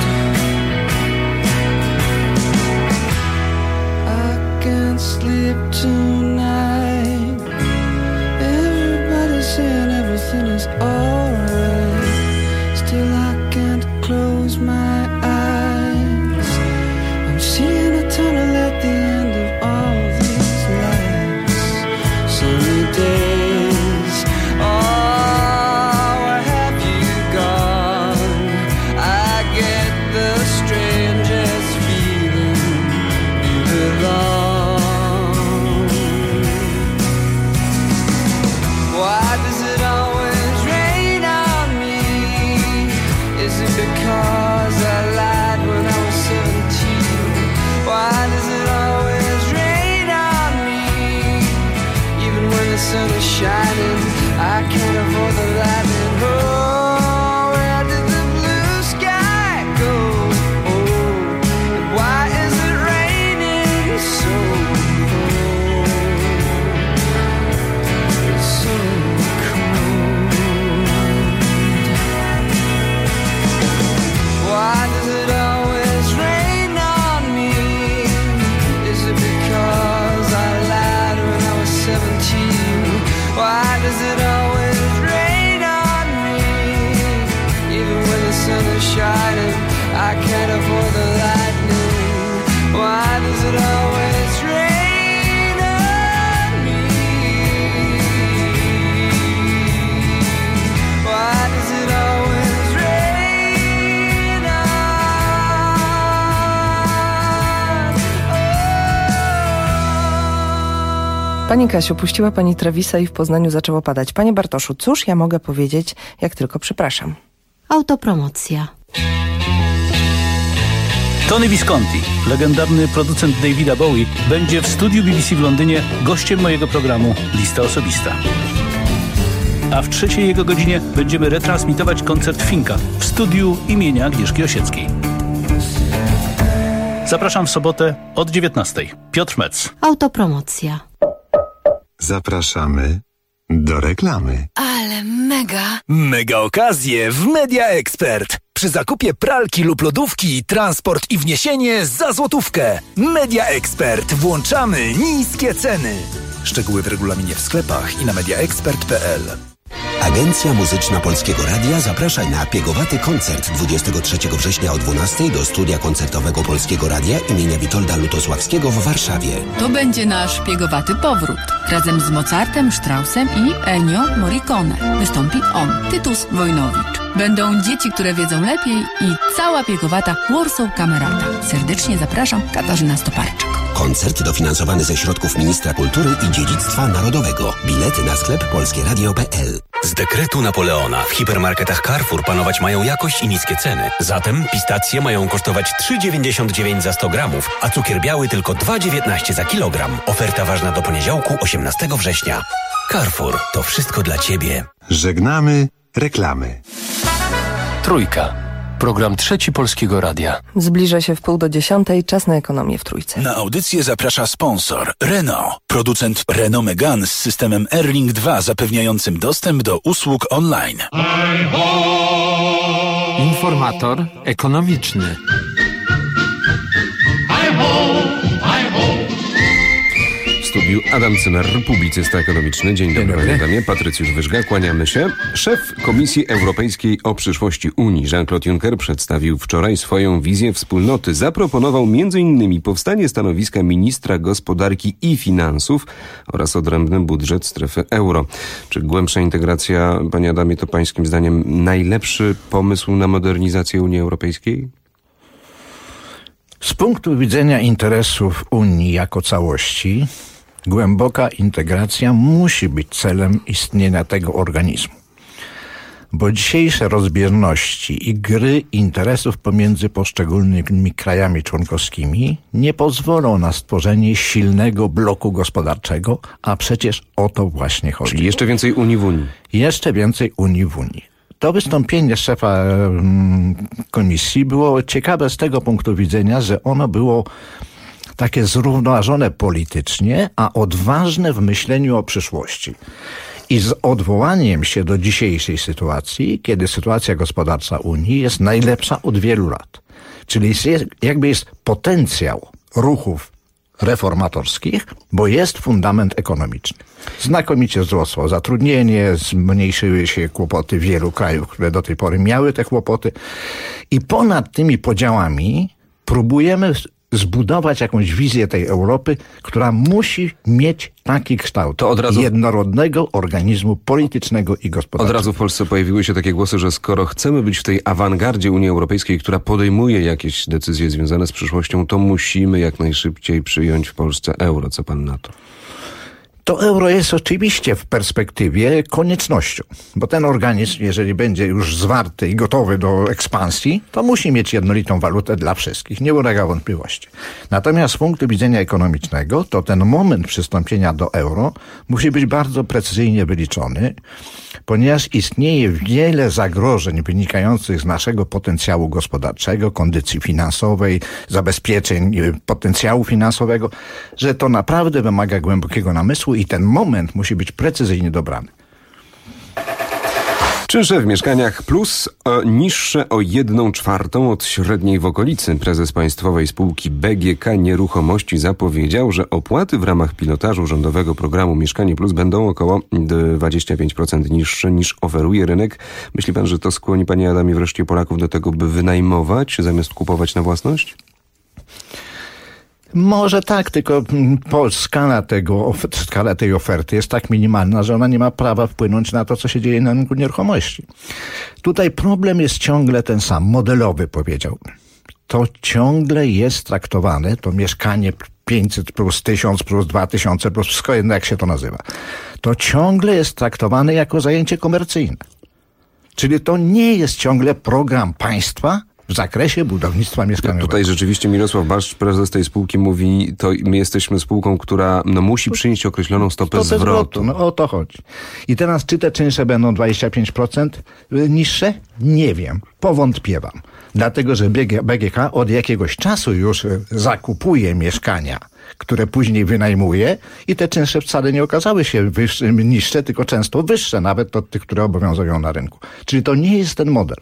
I can't sleep tonight. Everybody's saying everything is alright. Still I can't close my eyes. I'm seeing a tunnel at the end of all these lights. Sunny days, oh, where have you gone? I get the strangest feeling you belong. Why does it always rain on me? Is it because I lied when I was 17? Why does it always rain on me? Even when the sun is shining, I can't avoid the lightning. Oh, where did the blue sky go? Oh, and why is it raining so cold? It's so cold. Why does it always rain on me? Is it because I lied when I was 17? Why does it always rain on me? Even when the sun is shining, I can't avoid the lightning. Why does it always rain on me? Why does it always rain on? Pani Kasiu, puściła pani Travisa i w Poznaniu zaczęło padać. Panie Bartoszu, cóż ja mogę powiedzieć, jak tylko przepraszam? Autopromocja. Tony Visconti, legendarny producent Davida Bowie, będzie w studiu BBC w Londynie gościem mojego programu Lista Osobista. A w trzeciej jego godzinie będziemy retransmitować koncert Finka w studiu imienia Agnieszki Osieckiej. Zapraszam w sobotę od 19:00. Piotr Metz. Autopromocja. Zapraszamy do reklamy. Ale mega! Mega okazje w Media Expert. Przy zakupie pralki lub lodówki, transport i wniesienie za złotówkę. Media Expert. Włączamy niskie ceny. Szczegóły w regulaminie w sklepach i na mediaexpert.pl. Agencja Muzyczna Polskiego Radia zaprasza na piegowaty koncert 23 września o 12:00 do studia koncertowego Polskiego Radia imienia Witolda Lutosławskiego w Warszawie. To będzie nasz piegowaty powrót. Razem z Mozartem, Straussem i Ennio Morricone wystąpi on, Tytus Wojnowicz. Będą dzieci, które wiedzą lepiej i cała piegowata Warsaw Kamerata. Serdecznie zapraszam, Katarzyna Stoparczyk. Koncert dofinansowany ze środków Ministra Kultury i Dziedzictwa Narodowego. Bilety na sklep polskieradio.pl. Z dekretu Napoleona w hipermarketach Carrefour panować mają jakość i niskie ceny. Zatem pistacje mają kosztować 3,99 za 100 gramów, a cukier biały tylko 2,19 za kilogram. Oferta ważna do poniedziałku 18 września. Carrefour, to wszystko dla Ciebie. Żegnamy reklamy. Trójka. Program Trzeci Polskiego Radia. Zbliża się 9:30, czas na ekonomię w Trójce. Na audycję zaprasza sponsor Renault, producent Renault Megane z systemem Airlink 2 zapewniającym dostęp do usług online. Informator ekonomiczny. studiu Adam Cymer, publicysta ekonomiczny. Dzień dobry, panie Adamie. Patrycjusz Wyżga, kłaniamy się. Szef Komisji Europejskiej o przyszłości Unii, Jean-Claude Juncker, przedstawił wczoraj swoją wizję wspólnoty. Zaproponował m.in. powstanie stanowiska ministra gospodarki i finansów oraz odrębny budżet strefy euro. Czy głębsza integracja, panie Adamie, to pańskim zdaniem najlepszy pomysł na modernizację Unii Europejskiej? Z punktu widzenia interesów Unii jako całości, głęboka integracja musi być celem istnienia tego organizmu. Bo dzisiejsze rozbieżności i gry interesów pomiędzy poszczególnymi krajami członkowskimi nie pozwolą na stworzenie silnego bloku gospodarczego, a przecież o to właśnie chodzi. Czyli jeszcze więcej Unii w Unii. Jeszcze więcej Unii w Unii. To wystąpienie szefa komisji było ciekawe z tego punktu widzenia, że ono było takie zrównoważone politycznie, a odważne w myśleniu o przyszłości. I z odwołaniem się do dzisiejszej sytuacji, kiedy sytuacja gospodarcza Unii jest najlepsza od wielu lat. Czyli jest potencjał ruchów reformatorskich, bo jest fundament ekonomiczny. Znakomicie wzrosło zatrudnienie, zmniejszyły się kłopoty wielu krajów, które do tej pory miały te kłopoty. I ponad tymi podziałami próbujemy zbudować jakąś wizję tej Europy, która musi mieć taki kształt jednorodnego organizmu politycznego i gospodarczego. Od razu w Polsce pojawiły się takie głosy, że skoro chcemy być w tej awangardzie Unii Europejskiej, która podejmuje jakieś decyzje związane z przyszłością, to musimy jak najszybciej przyjąć w Polsce euro. Co pan na to? To euro jest oczywiście w perspektywie koniecznością, bo ten organizm, jeżeli będzie już zwarty i gotowy do ekspansji, to musi mieć jednolitą walutę dla wszystkich, nie ulega wątpliwości. Natomiast z punktu widzenia ekonomicznego, to ten moment przystąpienia do euro musi być bardzo precyzyjnie wyliczony, ponieważ istnieje wiele zagrożeń wynikających z naszego potencjału gospodarczego, kondycji finansowej, zabezpieczeń potencjału finansowego, że to naprawdę wymaga głębokiego namysłu i ten moment musi być precyzyjnie dobrany. Czynsze w mieszkaniach plus niższe o 1/4 od średniej w okolicy. Prezes państwowej spółki BGK Nieruchomości zapowiedział, że opłaty w ramach pilotażu rządowego programu Mieszkanie Plus będą około 25% niższe niż oferuje rynek. Myśli pan, że to skłoni, panie Adamie, wreszcie Polaków do tego, by wynajmować zamiast kupować na własność? Może tak, tylko skala tej oferty jest tak minimalna, że ona nie ma prawa wpłynąć na to, co się dzieje na rynku nieruchomości. Tutaj problem jest ciągle ten sam, modelowy powiedziałbym. To ciągle jest traktowane, to mieszkanie 500 plus 1000 plus 2000 plus wszystko jedno, jak się to nazywa. To ciągle jest traktowane jako zajęcie komercyjne. Czyli to nie jest ciągle program państwa w zakresie budownictwa mieszkaniowego. Tutaj rzeczywiście Mirosław Baszcz, prezes tej spółki, mówi, to my jesteśmy spółką, która musi przynieść określoną stopę zwrotu. No o to chodzi. I teraz czy te czynsze będą 25% niższe? Nie wiem. Powątpiewam. Dlatego, że BGK od jakiegoś czasu już zakupuje mieszkania, które później wynajmuje i te czynsze wcale nie okazały się niższe, tylko często wyższe nawet od tych, które obowiązują na rynku. Czyli to nie jest ten model.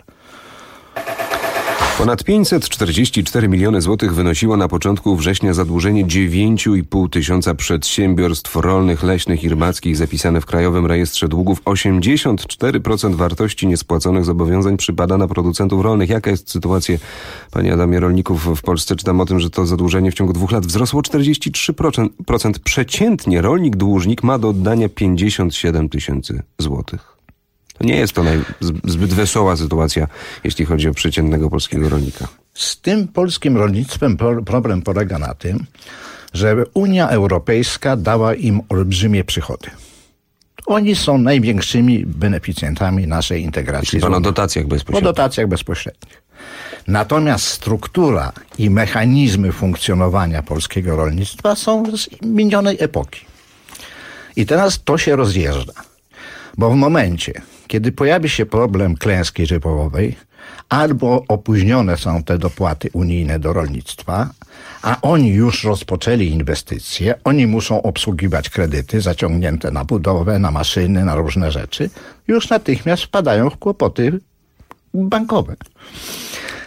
Ponad 544 miliony złotych wynosiło na początku września zadłużenie 9,5 tysiąca przedsiębiorstw rolnych, leśnych i rybackich zapisane w Krajowym Rejestrze Długów. 84% wartości niespłaconych zobowiązań przypada na producentów rolnych. Jaka jest sytuacja, panie Adamie, rolników w Polsce? Czytam o tym, że to zadłużenie w ciągu 2 lat wzrosło 43%. Przeciętnie rolnik dłużnik ma do oddania 57 tysięcy złotych. To nie jest to zbyt wesoła sytuacja, jeśli chodzi o przeciętnego polskiego rolnika. Z tym polskim rolnictwem problem polega na tym, że Unia Europejska dała im olbrzymie przychody. Oni są największymi beneficjentami naszej integracji. Jeśli pan o dotacjach bezpośrednich. O dotacjach bezpośrednich. Natomiast struktura i mechanizmy funkcjonowania polskiego rolnictwa są z minionej epoki. I teraz to się rozjeżdża. Bo w momencie, kiedy pojawi się problem klęski żywiołowej, albo opóźnione są te dopłaty unijne do rolnictwa, a oni już rozpoczęli inwestycje, oni muszą obsługiwać kredyty zaciągnięte na budowę, na maszyny, na różne rzeczy, już natychmiast wpadają w kłopoty bankowe.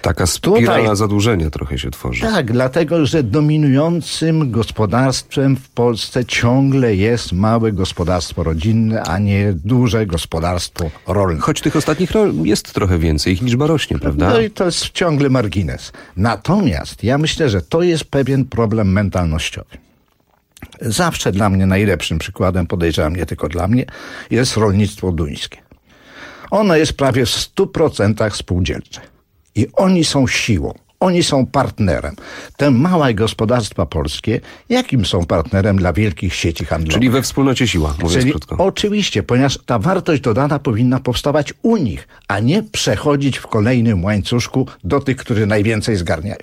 Taka spirala zadłużenia trochę się tworzy. Tak, dlatego, że dominującym gospodarstwem w Polsce ciągle jest małe gospodarstwo rodzinne, a nie duże gospodarstwo rolne. Choć tych ostatnich jest trochę więcej, ich liczba rośnie, prawda? No i to jest ciągle margines. Natomiast ja myślę, że to jest pewien problem mentalnościowy. Zawsze dla mnie najlepszym przykładem, podejrzewam nie tylko dla mnie, jest rolnictwo duńskie. Ono jest prawie w 100% spółdzielcze. I oni są siłą, oni są partnerem. Te małe gospodarstwa polskie, jakim są partnerem dla wielkich sieci handlowych? Czyli we wspólnocie siła, mówiąc krótko. Oczywiście, ponieważ ta wartość dodana powinna powstawać u nich, a nie przechodzić w kolejnym łańcuszku do tych, którzy najwięcej zgarniają.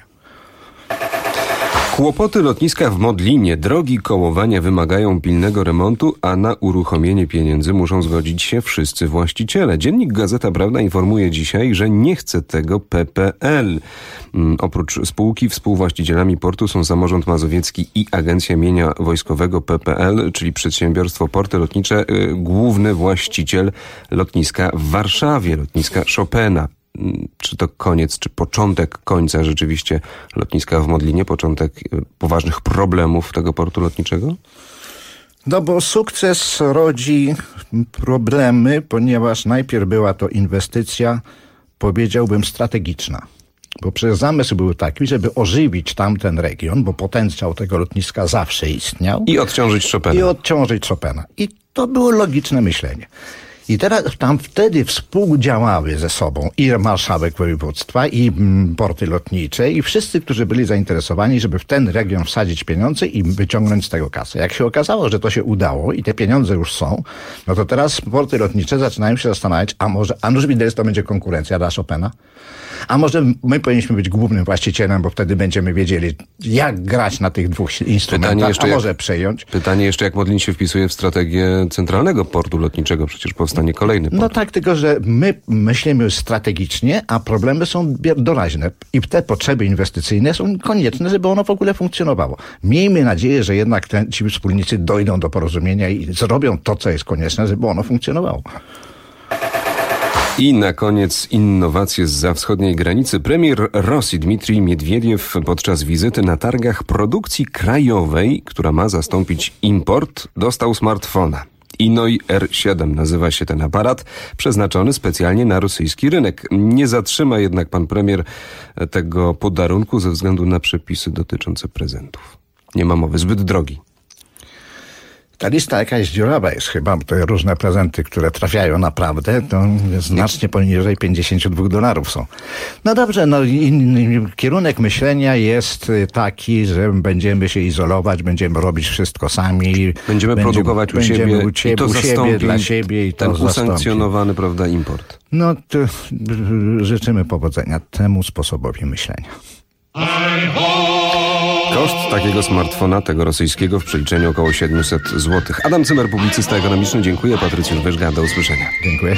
Kłopoty lotniska w Modlinie, drogi kołowania wymagają pilnego remontu, a na uruchomienie pieniędzy muszą zgodzić się wszyscy właściciele. Dziennik Gazeta Prawna informuje dzisiaj, że nie chce tego PPL. Oprócz spółki współwłaścicielami portu są Samorząd Mazowiecki i Agencja Mienia Wojskowego PPL, czyli przedsiębiorstwo Porty Lotnicze, główny właściciel lotniska w Warszawie, lotniska Chopina. Czy to koniec, czy początek końca rzeczywiście lotniska w Modlinie, początek poważnych problemów tego portu lotniczego? No bo sukces rodzi problemy, ponieważ najpierw była to inwestycja, powiedziałbym, strategiczna. Bo przecież zamysł był taki, żeby ożywić tamten region, bo potencjał tego lotniska zawsze istniał. I odciążyć Chopina. I to było logiczne myślenie. I teraz tam wtedy współdziałały ze sobą i marszałek województwa, i porty lotnicze, i wszyscy, którzy byli zainteresowani, żeby w ten region wsadzić pieniądze i wyciągnąć z tego kasę. Jak się okazało, że to się udało i te pieniądze już są, no to teraz porty lotnicze zaczynają się zastanawiać, a nuż widelec to będzie konkurencja dla Chopina? A może my powinniśmy być głównym właścicielem, bo wtedy będziemy wiedzieli, jak grać na tych dwóch instrumentach, a może przejąć. Pytanie jeszcze, jak Modlin się wpisuje w strategię centralnego portu lotniczego, przecież powstanie kolejny port. No tak, tylko że my myślimy strategicznie, a problemy są doraźne i te potrzeby inwestycyjne są konieczne, żeby ono w ogóle funkcjonowało. Miejmy nadzieję, że jednak ci wspólnicy dojdą do porozumienia i zrobią to, co jest konieczne, żeby ono funkcjonowało. I na koniec innowacje zza wschodniej granicy. Premier Rosji Dmitrij Miedwiediew podczas wizyty na targach produkcji krajowej, która ma zastąpić import, dostał smartfona. Inoi R7 nazywa się ten aparat, przeznaczony specjalnie na rosyjski rynek. Nie zatrzyma jednak pan premier tego podarunku ze względu na przepisy dotyczące prezentów. Nie ma mowy, zbyt drogi. Ta lista jakaś dziurawa jest chyba, bo te różne prezenty, które trafiają naprawdę, to znacznie poniżej $52 są. No dobrze, no kierunek myślenia jest taki, że będziemy się izolować, będziemy robić wszystko sami. Będziemy produkować u siebie i to zastąpi dla siebie i to ten usankcjonowany, prawda, import. No to życzymy powodzenia temu sposobowi myślenia. Koszt takiego smartfona, tego rosyjskiego, w przeliczeniu około 700 zł. Adam Cymer, publicysta ekonomiczny. Dziękuję. Patrycjusz Wyżga. Do usłyszenia. Dziękuję.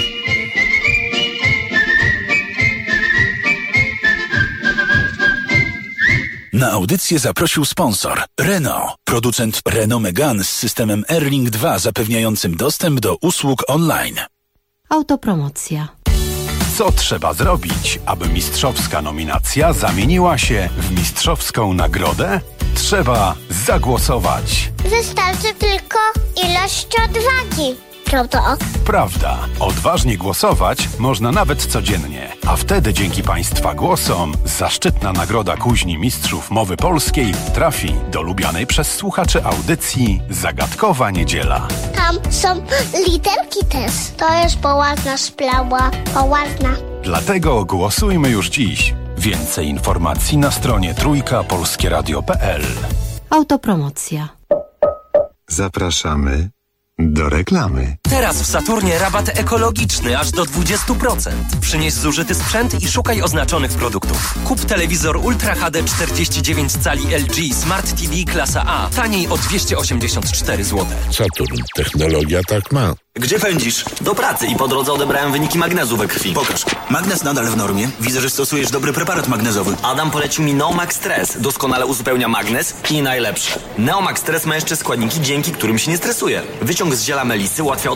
Na audycję zaprosił sponsor Renault, producent Renault Megane z systemem Airlink 2 zapewniającym dostęp do usług online. Autopromocja. Co trzeba zrobić, aby mistrzowska nominacja zamieniła się w mistrzowską nagrodę? Trzeba zagłosować. Wystarczy tylko ilość odwagi. Prawda? Prawda. Odważnie głosować można nawet codziennie. A wtedy dzięki Państwa głosom zaszczytna nagroda Kuźni Mistrzów Mowy Polskiej trafi do lubianej przez słuchaczy audycji Zagadkowa Niedziela. Tam są literki też. To jest poważna sprawa. Poważna. Dlatego głosujmy już dziś. Więcej informacji na stronie trójkapolskieradio.pl. Autopromocja. Zapraszamy do reklamy. Teraz w Saturnie rabat ekologiczny aż do 20%. Przynieś zużyty sprzęt i szukaj oznaczonych produktów. Kup telewizor Ultra HD 49 cali LG Smart TV klasa A taniej o 284 zł. Saturn. Technologia tak ma. Gdzie pędzisz? Do pracy i po drodze odebrałem wyniki magnezu we krwi. Pokaż. Magnez nadal w normie. Widzę, że stosujesz dobry preparat magnezowy. Adam polecił mi Neomax Stress. Doskonale uzupełnia magnez i najlepsze. Neomax Stress ma jeszcze składniki, dzięki którym się nie stresuje. Wyciąg z ziela melisy ułatwia odporność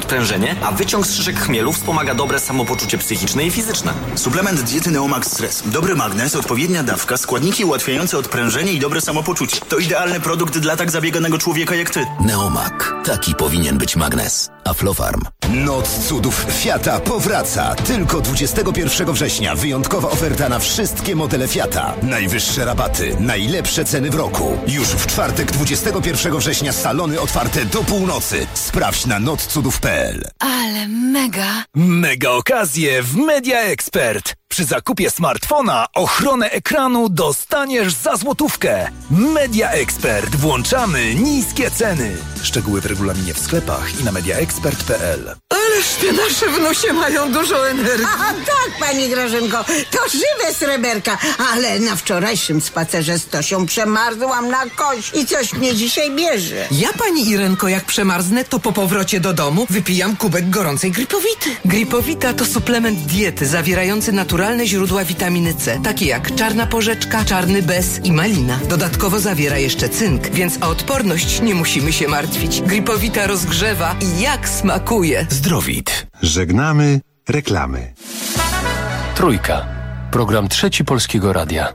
odprężenie, a wyciąg z szyszek chmielu wspomaga dobre samopoczucie psychiczne i fizyczne. Suplement diety Neomax Stress. Dobry magnez, odpowiednia dawka, składniki ułatwiające odprężenie i dobre samopoczucie. To idealny produkt dla tak zabieganego człowieka jak ty. Neomak. Taki powinien być magnez. Aflofarm. Noc cudów Fiata powraca. Tylko 21 września wyjątkowa oferta na wszystkie modele Fiata. Najwyższe rabaty, najlepsze ceny w roku. Już w czwartek 21 września salony otwarte do północy. Sprawdź na notcudów.pl. Ale mega! Mega okazje w Media Expert. Przy zakupie smartfona ochronę ekranu dostaniesz za złotówkę. Media Expert. Włączamy niskie ceny. Szczegóły w regulaminie w sklepach i na mediaexpert.pl. Ależ te nasze wnusie mają dużo energii. A tak, pani Grażynko, to żywe sreberka. Ale na wczorajszym spacerze z Tosią przemarzłam na kość i coś mnie dzisiaj bierze. Ja, pani Irenko, jak przemarznę, to po powrocie do domu wypijam kubek gorącej Gripowity. Gripowita to suplement diety zawierający naturalne źródła witaminy C, takie jak czarna porzeczka, czarny bez i malina. Dodatkowo zawiera jeszcze cynk, więc o odporność nie musimy się martwić. Gripowita rozgrzewa i jak smakuje. Zdrowit. Żegnamy reklamy. Trójka. Program Trzeci Polskiego Radia.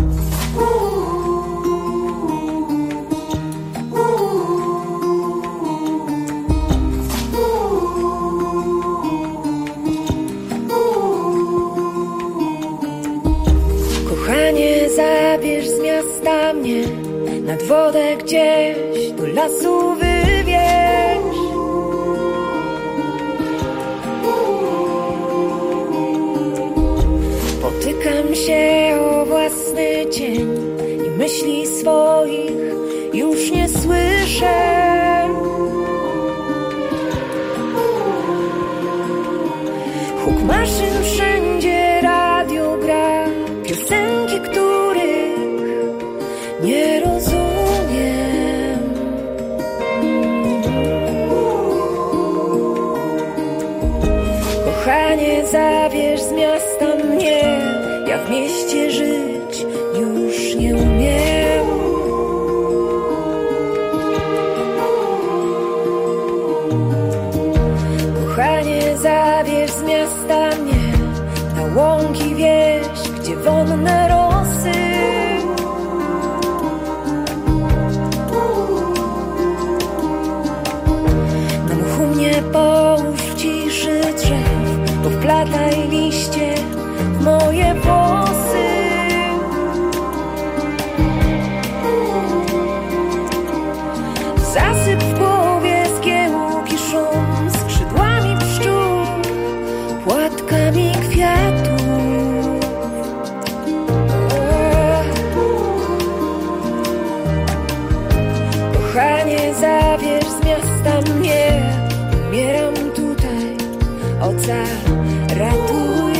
Kochanie, zabierz z miasta mnie nad wodę gdzieś do lasu wywieź. Potykam się o własny cień i myśli swoich już nie słyszę. Huk maszyn wszędzie, radio gra, piosenki, których nie rozumiem. Kochanie, zabierz z miasta mnie, ja w mieście żyć już nie umiem. Kochanie, zabierz z miasta mnie na łąki wieś, gdzie wonne rosy. Na mchu mnie połóż w ciszy drzew, powplataj liście w moje włosy. Zasyp w głowie zgiełki szum, skrzydłami pszczół, płatkami kwiatów. Kochanie, zabierz z miasta mnie, umieram tutaj, ocal ratuj.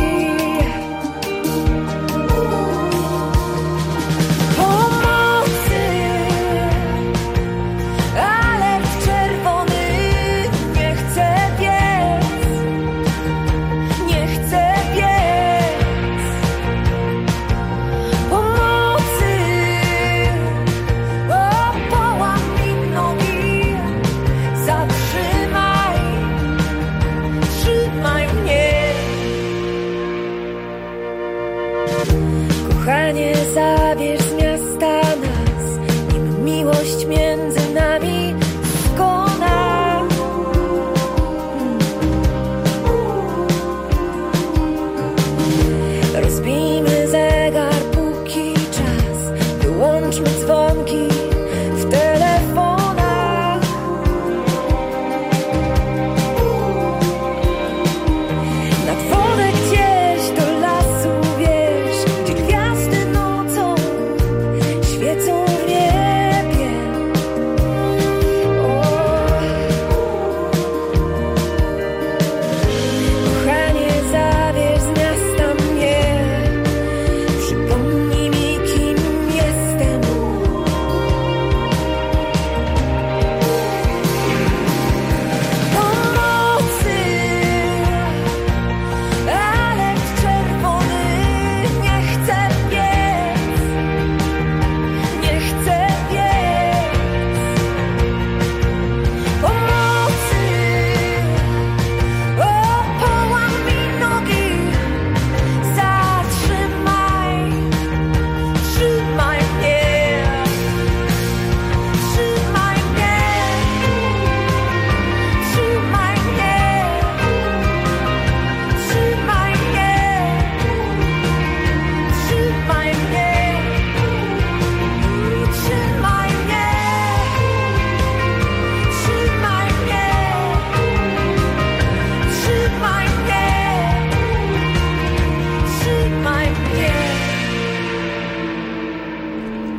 Pomocy, ale w czerwony nie chcę biec, nie chcę biec. Pomocy, o, połam mi nogi, zatrzymaj, trzymaj mnie.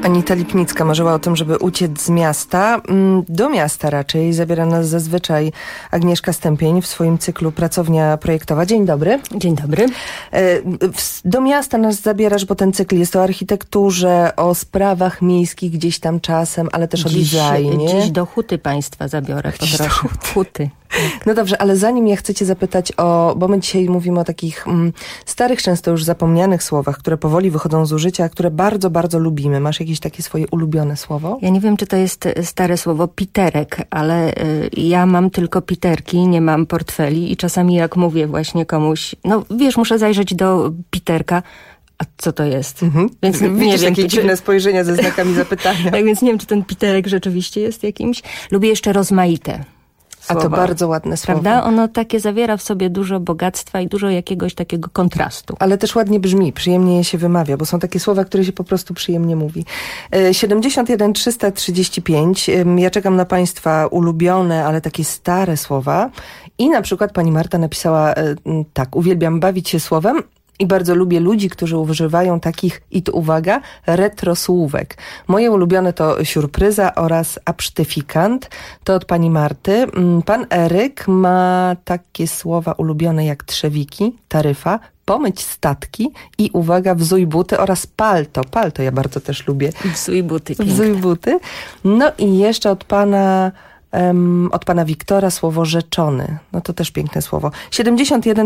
Anita Lipnicka marzyła o tym, żeby uciec z miasta. Do miasta raczej zabiera nas zazwyczaj Agnieszka Stępień w swoim cyklu Pracownia projektowa. Dzień dobry. Dzień dobry. Do miasta nas zabierasz, bo ten cykl jest o architekturze, o sprawach miejskich gdzieś tam czasem, ale też o designie. Dziś do Huty państwa zabiorę, poproszę. Huty. No dobrze, ale zanim ja chcę cię zapytać bo my dzisiaj mówimy o takich starych, często już zapomnianych słowach, które powoli wychodzą z użycia, które bardzo, bardzo lubimy. Masz jakieś takie swoje ulubione słowo? Ja nie wiem, czy to jest stare słowo piterek, ale ja mam tylko piterki, nie mam portfeli i czasami jak mówię właśnie komuś, no wiesz, muszę zajrzeć do piterka, a co to jest? Więc nie wiem, takie dziwne spojrzenia ze znakami zapytania. Tak więc nie wiem, czy ten piterek rzeczywiście jest jakimś. Lubię jeszcze rozmaite słowa. A to bardzo ładne słowo. Prawda? Ono takie zawiera w sobie dużo bogactwa i dużo jakiegoś takiego kontrastu. Ale też ładnie brzmi, przyjemnie je się wymawia, bo są takie słowa, które się po prostu przyjemnie mówi. 71 335. Ja czekam na Państwa ulubione, ale takie stare słowa. I na przykład pani Marta napisała tak: uwielbiam bawić się słowem i bardzo lubię ludzi, którzy używają takich, i tu uwaga, retrosłówek. Moje ulubione to siurpryza oraz absztyfikant. To od pani Marty. Pan Eryk ma takie słowa ulubione jak trzewiki, taryfa, pomyć statki i uwaga, wzuj buty oraz palto. Palto ja bardzo też lubię. Wzuj buty, piękne. Wzuj buty. No i jeszcze od pana Wiktora słowo rzeczony. No to też piękne słowo. 71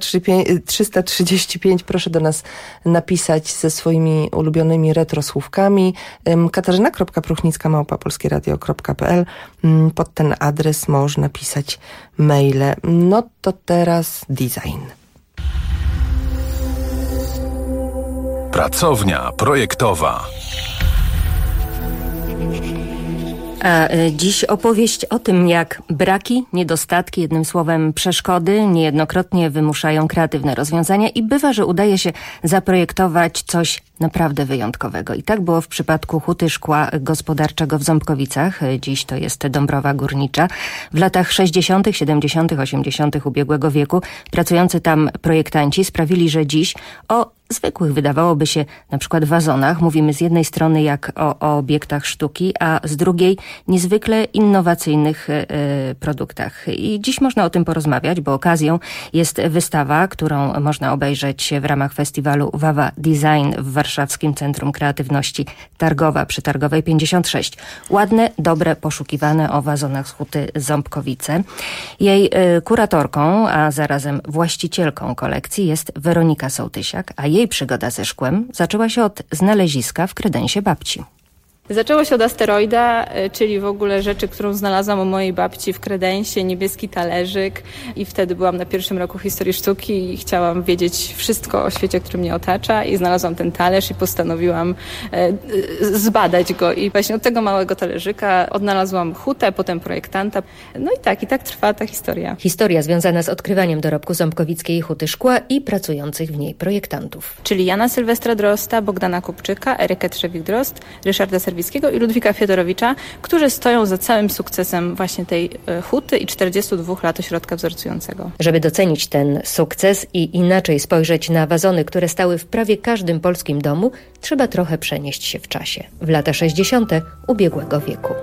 335. Proszę do nas napisać ze swoimi ulubionymi retrosłówkami. katarzyna.pruchnicka@polskieradio.pl. Pod ten adres można pisać maile. No to teraz design. Pracownia projektowa. A dziś opowieść o tym, jak braki, niedostatki, jednym słowem przeszkody niejednokrotnie wymuszają kreatywne rozwiązania i bywa, że udaje się zaprojektować coś naprawdę wyjątkowego. I tak było w przypadku Huty Szkła Gospodarczego w Ząbkowicach. Dziś to jest Dąbrowa Górnicza. W latach 60., 70., 80. ubiegłego wieku pracujący tam projektanci sprawili, że dziś o zwykłych, wydawałoby się, na przykład wazonach mówimy z jednej strony jak o obiektach sztuki, a z drugiej niezwykle innowacyjnych produktach. I dziś można o tym porozmawiać, bo okazją jest wystawa, którą można obejrzeć w ramach festiwalu Wawa Design w Warszawskim Centrum Kreatywności Targowa przy Targowej 56. Ładne, dobre, poszukiwane o wazonach z Huty Ząbkowice. Jej kuratorką, a zarazem właścicielką kolekcji jest Weronika Sołtysiak, a jej przygoda ze szkłem zaczęła się od znaleziska w kredensie babci. Zaczęło się od asteroida, czyli w ogóle rzeczy, którą znalazłam u mojej babci w kredensie, niebieski talerzyk, i wtedy byłam na pierwszym roku historii sztuki i chciałam wiedzieć wszystko o świecie, który mnie otacza, i znalazłam ten talerz i postanowiłam zbadać go, i właśnie od tego małego talerzyka odnalazłam hutę, potem projektanta. No i tak trwa ta historia. Historia związana z odkrywaniem dorobku ząbkowickiej Huty Szkła i pracujących w niej projektantów. Czyli Jana Sylwestra Drozda, Bogdana Kupczyka, Erykę Trzewik-Drozd, Ryszarda Serwickiego i Ludwika Fiodorowicza, którzy stoją za całym sukcesem właśnie tej huty i 42 lat ośrodka wzorcującego. Żeby docenić ten sukces i inaczej spojrzeć na wazony, które stały w prawie każdym polskim domu, trzeba trochę przenieść się w czasie. W lata 60. ubiegłego wieku.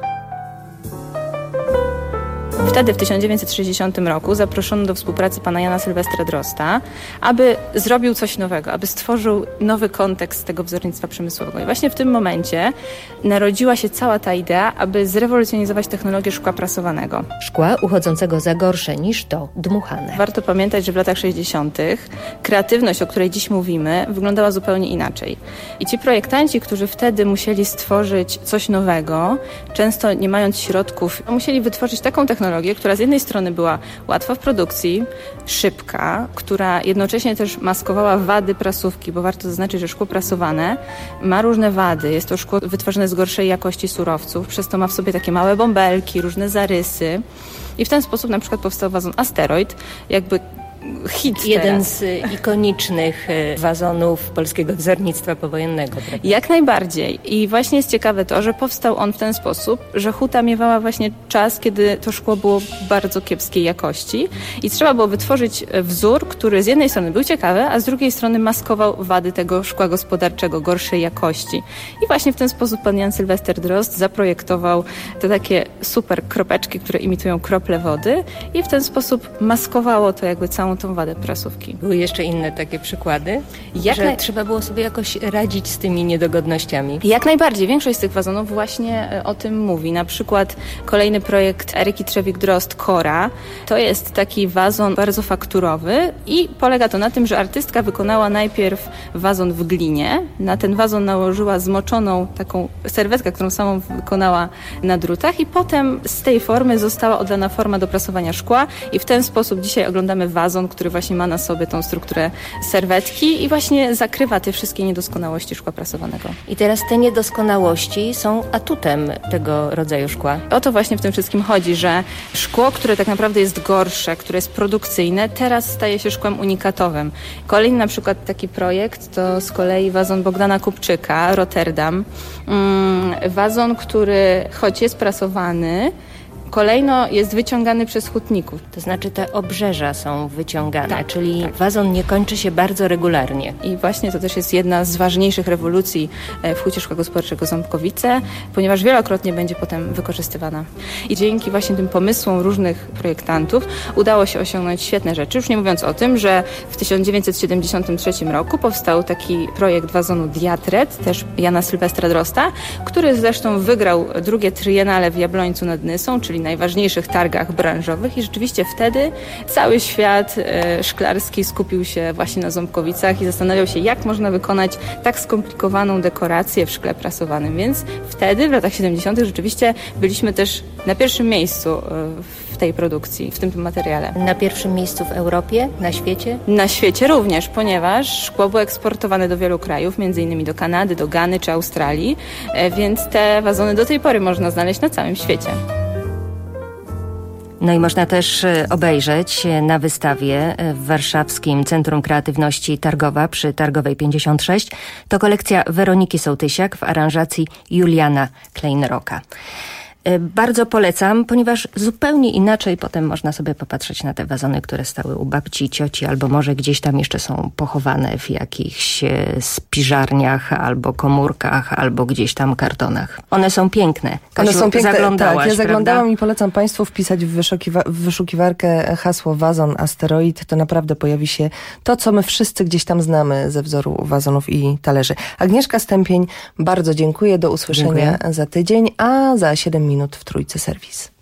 Wtedy w 1960 roku zaproszono do współpracy pana Jana Sylwestra Drozda, aby zrobił coś nowego, aby stworzył nowy kontekst tego wzornictwa przemysłowego. I właśnie w tym momencie narodziła się cała ta idea, aby zrewolucjonizować technologię szkła prasowanego. Szkła uchodzącego za gorsze niż to dmuchane. Warto pamiętać, że w latach 60. kreatywność, o której dziś mówimy, wyglądała zupełnie inaczej. I ci projektanci, którzy wtedy musieli stworzyć coś nowego, często nie mając środków, musieli wytworzyć taką technologię, która z jednej strony była łatwa w produkcji, szybka, która jednocześnie też maskowała wady prasówki, bo warto zaznaczyć, że szkło prasowane ma różne wady. Jest to szkło wytworzone z gorszej jakości surowców, przez to ma w sobie takie małe bąbelki, różne zarysy. I w ten sposób na przykład powstał wazon Asteroid, jakby hit Jeden teraz. z ikonicznych wazonów polskiego wzornictwa powojennego. Prawda? Jak najbardziej. I właśnie jest ciekawe to, że powstał on w ten sposób, że huta miewała właśnie czas, kiedy to szkło było bardzo kiepskiej jakości i trzeba było wytworzyć wzór, który z jednej strony był ciekawy, a z drugiej strony maskował wady tego szkła gospodarczego, gorszej jakości. I właśnie w ten sposób pan Jan Sylwester Drozd zaprojektował te takie super kropeczki, które imitują krople wody i w ten sposób maskowało to jakby całą tą wadę prasówki. Były jeszcze inne takie przykłady, że trzeba było sobie jakoś radzić z tymi niedogodnościami. Jak najbardziej. Większość z tych wazonów właśnie o tym mówi. Na przykład kolejny projekt Eryki Trzewik-Drozd Kora. To jest taki wazon bardzo fakturowy i polega to na tym, że artystka wykonała najpierw wazon w glinie. Na ten wazon nałożyła zmoczoną taką serwetkę, którą samą wykonała na drutach i potem z tej formy została oddana forma do prasowania szkła i w ten sposób dzisiaj oglądamy wazon, który właśnie ma na sobie tą strukturę serwetki i właśnie zakrywa te wszystkie niedoskonałości szkła prasowanego. I teraz te niedoskonałości są atutem tego rodzaju szkła. O to właśnie w tym wszystkim chodzi, że szkło, które tak naprawdę jest gorsze, które jest produkcyjne, teraz staje się szkłem unikatowym. Kolejny na przykład taki projekt to z kolei wazon Bogdana Kupczyka, Rotterdam. Wazon, który choć jest prasowany, kolejno jest wyciągany przez hutników. To znaczy te obrzeża są wyciągane, czyli wazon nie kończy się bardzo regularnie. I właśnie to też jest jedna z ważniejszych rewolucji w hucie szkła gospodarczego Ząbkowice, ponieważ wielokrotnie będzie potem wykorzystywana. I dzięki właśnie tym pomysłom różnych projektantów udało się osiągnąć świetne rzeczy. Już nie mówiąc o tym, że w 1973 roku powstał taki projekt wazonu Diatret, też Jana Sylwestra Drozda, który zresztą wygrał drugie Triennale w Jabłońcu nad Nysą, czyli najważniejszych targach branżowych i rzeczywiście wtedy cały świat szklarski skupił się właśnie na Ząbkowicach i zastanawiał się, jak można wykonać tak skomplikowaną dekorację w szkle prasowanym, więc wtedy w latach 70. rzeczywiście byliśmy też na pierwszym miejscu w tej produkcji, w tym materiale. Na pierwszym miejscu w Europie, na świecie? Na świecie również, ponieważ szkło było eksportowane do wielu krajów, między innymi do Kanady, do Gany czy Australii, więc te wazony do tej pory można znaleźć na całym świecie. No i można też obejrzeć na wystawie w Warszawskim Centrum Kreatywności Targowa przy Targowej 56. To kolekcja Weroniki Sołtysiak w aranżacji Juliana Kleinrocka. Bardzo polecam, ponieważ zupełnie inaczej potem można sobie popatrzeć na te wazony, które stały u babci, cioci, albo może gdzieś tam jeszcze są pochowane w jakichś spiżarniach, albo komórkach, albo gdzieś tam kartonach. One są piękne. Kasiu, one są piękne, tak. Ja zaglądałam, prawda? I polecam Państwu wpisać w wyszukiwarkę hasło wazon asteroid. To naprawdę pojawi się to, co my wszyscy gdzieś tam znamy ze wzoru wazonów i talerzy. Agnieszka Stępień, bardzo dziękuję. Do usłyszenia za tydzień, a za 7 minut w Trójce serwis.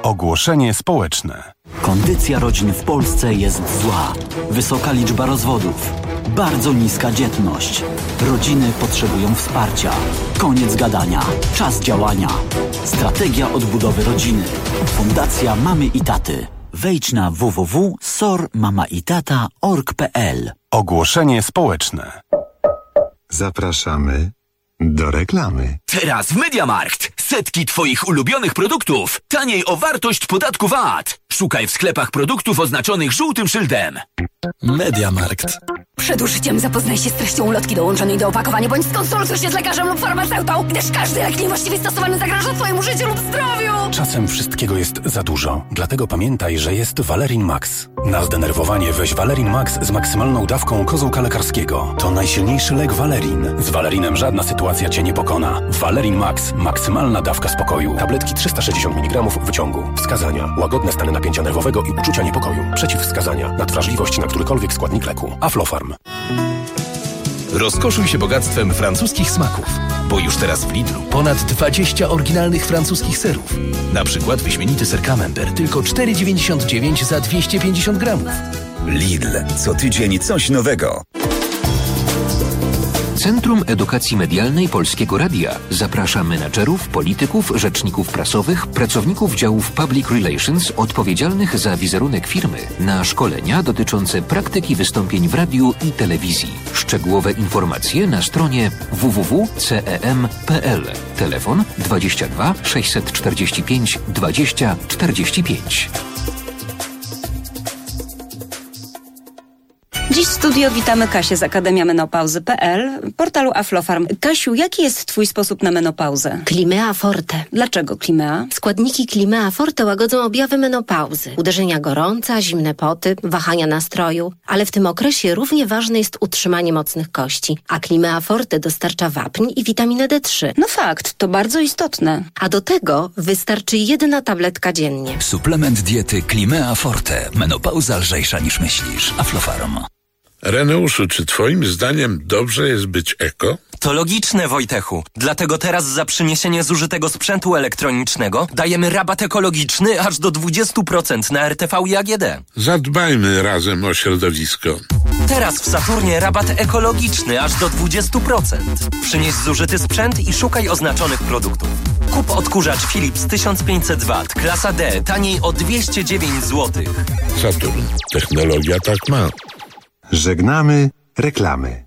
Ogłoszenie społeczne. Kondycja rodzin w Polsce jest zła. Wysoka liczba rozwodów. Bardzo niska dzietność. Rodziny potrzebują wsparcia. Koniec gadania. Czas działania. Strategia odbudowy rodziny. Fundacja Mamy i Taty. Wejdź na www.sormamaitata.org.pl. Ogłoszenie społeczne. Zapraszamy do reklamy. Teraz w MediaMarkt. Setki Twoich ulubionych produktów. Taniej o wartość podatku VAT. Szukaj w sklepach produktów oznaczonych żółtym szyldem. MediaMarkt. Przed użyciem zapoznaj się z treścią ulotki dołączonej do opakowania, bądź skonsultuj się z lekarzem lub farmaceutą, gdyż każdy lek niewłaściwie stosowany zagraża Twojemu życiu lub zdrowiu. Czasem wszystkiego jest za dużo, dlatego pamiętaj, że jest Valerin Max. Na zdenerwowanie weź Valerin Max z maksymalną dawką kozłka lekarskiego. To najsilniejszy lek Valerin. Z Valerinem żadna sytuacja Cię nie pokona. Valerin Max. Maksymalna dawka spokoju. Tabletki 360 mg wyciągu. Wskazania. Łagodne stany napięcia nerwowego i uczucia niepokoju. Przeciwwskazania. Nadwrażliwość na którykolwiek składnik leku. Aflofarm. Rozkoszuj się bogactwem francuskich smaków, bo już teraz w Lidlu ponad 20 oryginalnych francuskich serów. Na przykład wyśmienity ser Camembert tylko 4,99 za 250 gramów. Lidl. Co tydzień coś nowego. Centrum Edukacji Medialnej Polskiego Radia zaprasza menadżerów, polityków, rzeczników prasowych, pracowników działów Public Relations odpowiedzialnych za wizerunek firmy na szkolenia dotyczące praktyki wystąpień w radiu i telewizji. Szczegółowe informacje na stronie www.cem.pl. Telefon 22 645 20 45. Dziś w studio witamy Kasię z Akademia Menopauzy.pl, portalu Aflofarm. Kasiu, jaki jest Twój sposób na menopauzę? Climea Forte. Dlaczego Climea? Składniki Climea Forte łagodzą objawy menopauzy. Uderzenia gorąca, zimne poty, wahania nastroju. Ale w tym okresie równie ważne jest utrzymanie mocnych kości. A Climea Forte dostarcza wapń i witaminę D3. No fakt, to bardzo istotne. A do tego wystarczy 1 tabletka dziennie. Suplement diety Climea Forte. Menopauza lżejsza niż myślisz. Aflofarm. Reneuszu, czy twoim zdaniem dobrze jest być eko? To logiczne, Wojtechu. Dlatego teraz za przyniesienie zużytego sprzętu elektronicznego dajemy rabat ekologiczny aż do 20% na RTV i AGD. Zadbajmy razem o środowisko. Teraz w Saturnie rabat ekologiczny aż do 20%. Przynieś zużyty sprzęt i szukaj oznaczonych produktów. Kup odkurzacz Philips 1500W, klasa D, taniej o 209 zł. Saturn. Technologia tak ma. Żegnamy reklamy.